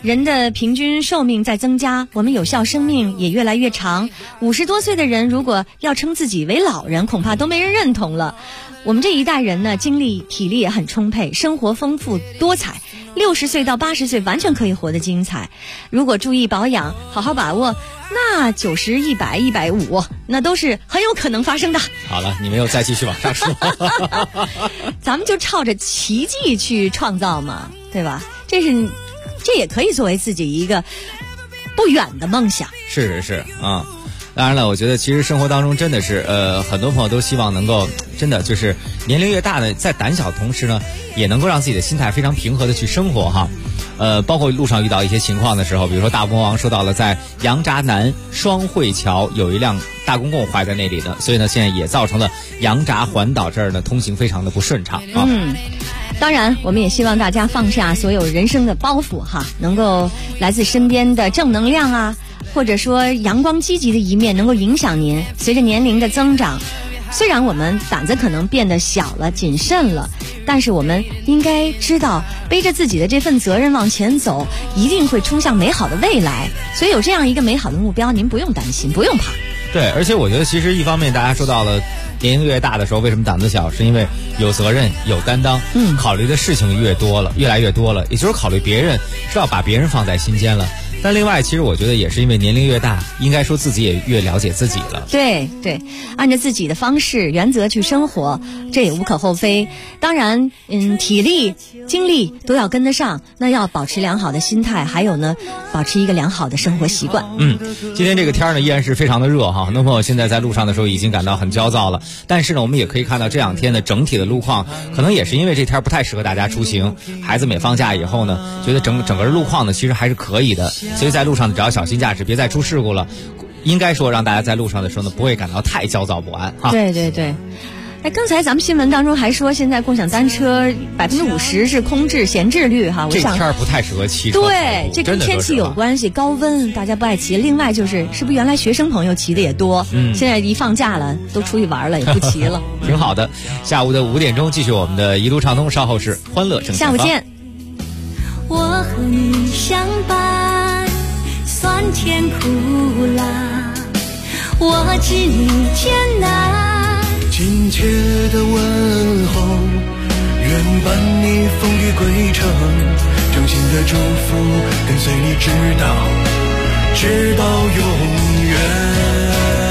人的平均寿命在增加，我们有效生命也越来越长。50多岁的人如果要称自己为老人，恐怕都没人认同了。我们这一代人呢，精力体力也很充沛，生活丰富多彩。60岁到80岁完全可以活得精彩。如果注意保养，好好把握，那90、100、150，那都是很有可能发生的。 好了，你没有再继续往上说。 咱们就朝着奇迹去创造嘛，对吧？这也可以作为自己一个不远的梦想。 是啊。当然了，我觉得其实生活当中真的是，很多朋友都希望能够真的就是年龄越大的，在胆小的同时呢，也能够让自己的心态非常平和的去生活哈。包括路上遇到一些情况的时候，比如说大魔王说到了在杨闸南双汇桥有一辆大公共坏在那里的，所以呢现在也造成了杨闸环岛这儿的通行非常的不顺畅啊。 当然我们也希望大家放下所有人生的包袱哈，能够来自身边的正能量啊，或者说阳光积极的一面能够影响您。随着年龄的增长，虽然我们胆子可能变得小了、谨慎了，但是我们应该知道，背着自己的这份责任往前走，一定会冲向美好的未来。所以有这样一个美好的目标，您不用担心，不用怕。 对，而且我觉得其实一方面大家说到了年龄越大的时候，为什么胆子小，是因为有责任有担当，考虑的事情越来越多了，也就是考虑别人，是要把别人放在心间了。但另外其实我觉得也是因为年龄越大，应该说自己也越了解自己了。 对，按照自己的方式原则去生活，这也无可厚非。当然体力精力都要跟得上，那要保持良好的心态，还有呢保持一个良好的生活习惯。 今天这个天呢依然是非常的热哈，很多朋友现在在路上的时候已经感到很焦躁了。但是呢我们也可以看到这两天的整体的路况，可能也是因为这天不太适合大家出行，孩子们放假以后呢，觉得整个路况呢其实还是可以的，所以在路上只要小心驾驶，别再出事故了。应该说让大家在路上的时候呢，不会感到太焦躁不安哈。 对。刚才咱们新闻当中还说，现在共享单车50%是空置闲置率哈。 这天不太适合骑车。 对，这跟天气有关系，高温大家不爱骑。另外是不是原来学生朋友骑的也多，现在一放假了都出去玩了，也不骑了。 挺好的。下午的5点钟继续我们的一路畅通，稍后是欢乐正前方。 下午见。 我和你相伴，酸甜苦辣，我知你艰难， 亲切的问候，愿伴你风雨归程，真心的祝福跟随你直到永远。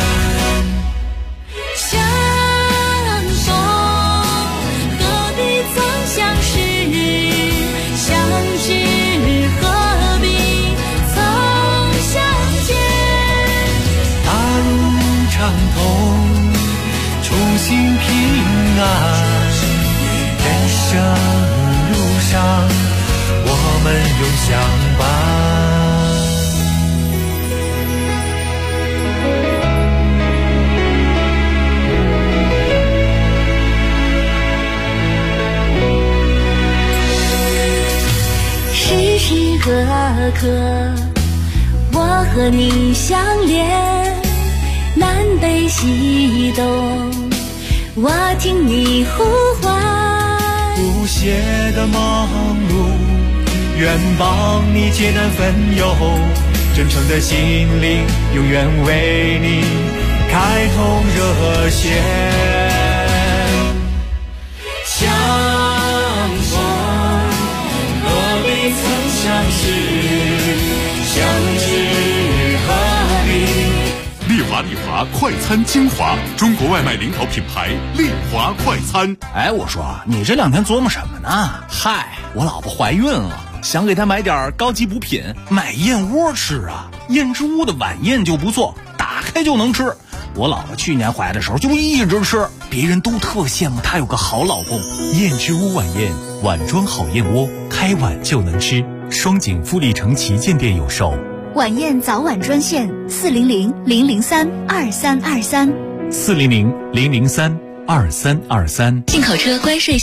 相逢何必曾相识，相知何必曾相见。 大路畅通，初心平安，人生路上我们永相伴。 时时刻刻我和你相连，南北西东我听你呼唤， 不懈的忙碌，愿帮你解难分忧，真诚的心灵永远为你开通热线。相逢何必曾相识，相知何必。 丽华快餐精华，中国外卖领导品牌丽华快餐。 哎，我说你这2天琢磨什么呢？嗨，我老婆怀孕了，想给她买点高级补品，买燕窝吃啊。燕之屋的晚宴就不错，打开就能吃。我老婆去年怀的时候就一直吃，别人都特羡慕她有个好老公。 燕之屋晚宴，碗装好燕窝，开碗就能吃。双井富力城旗舰店有售。 晚宴早晚专线400-003-2323，400-003-2323。 进口车关税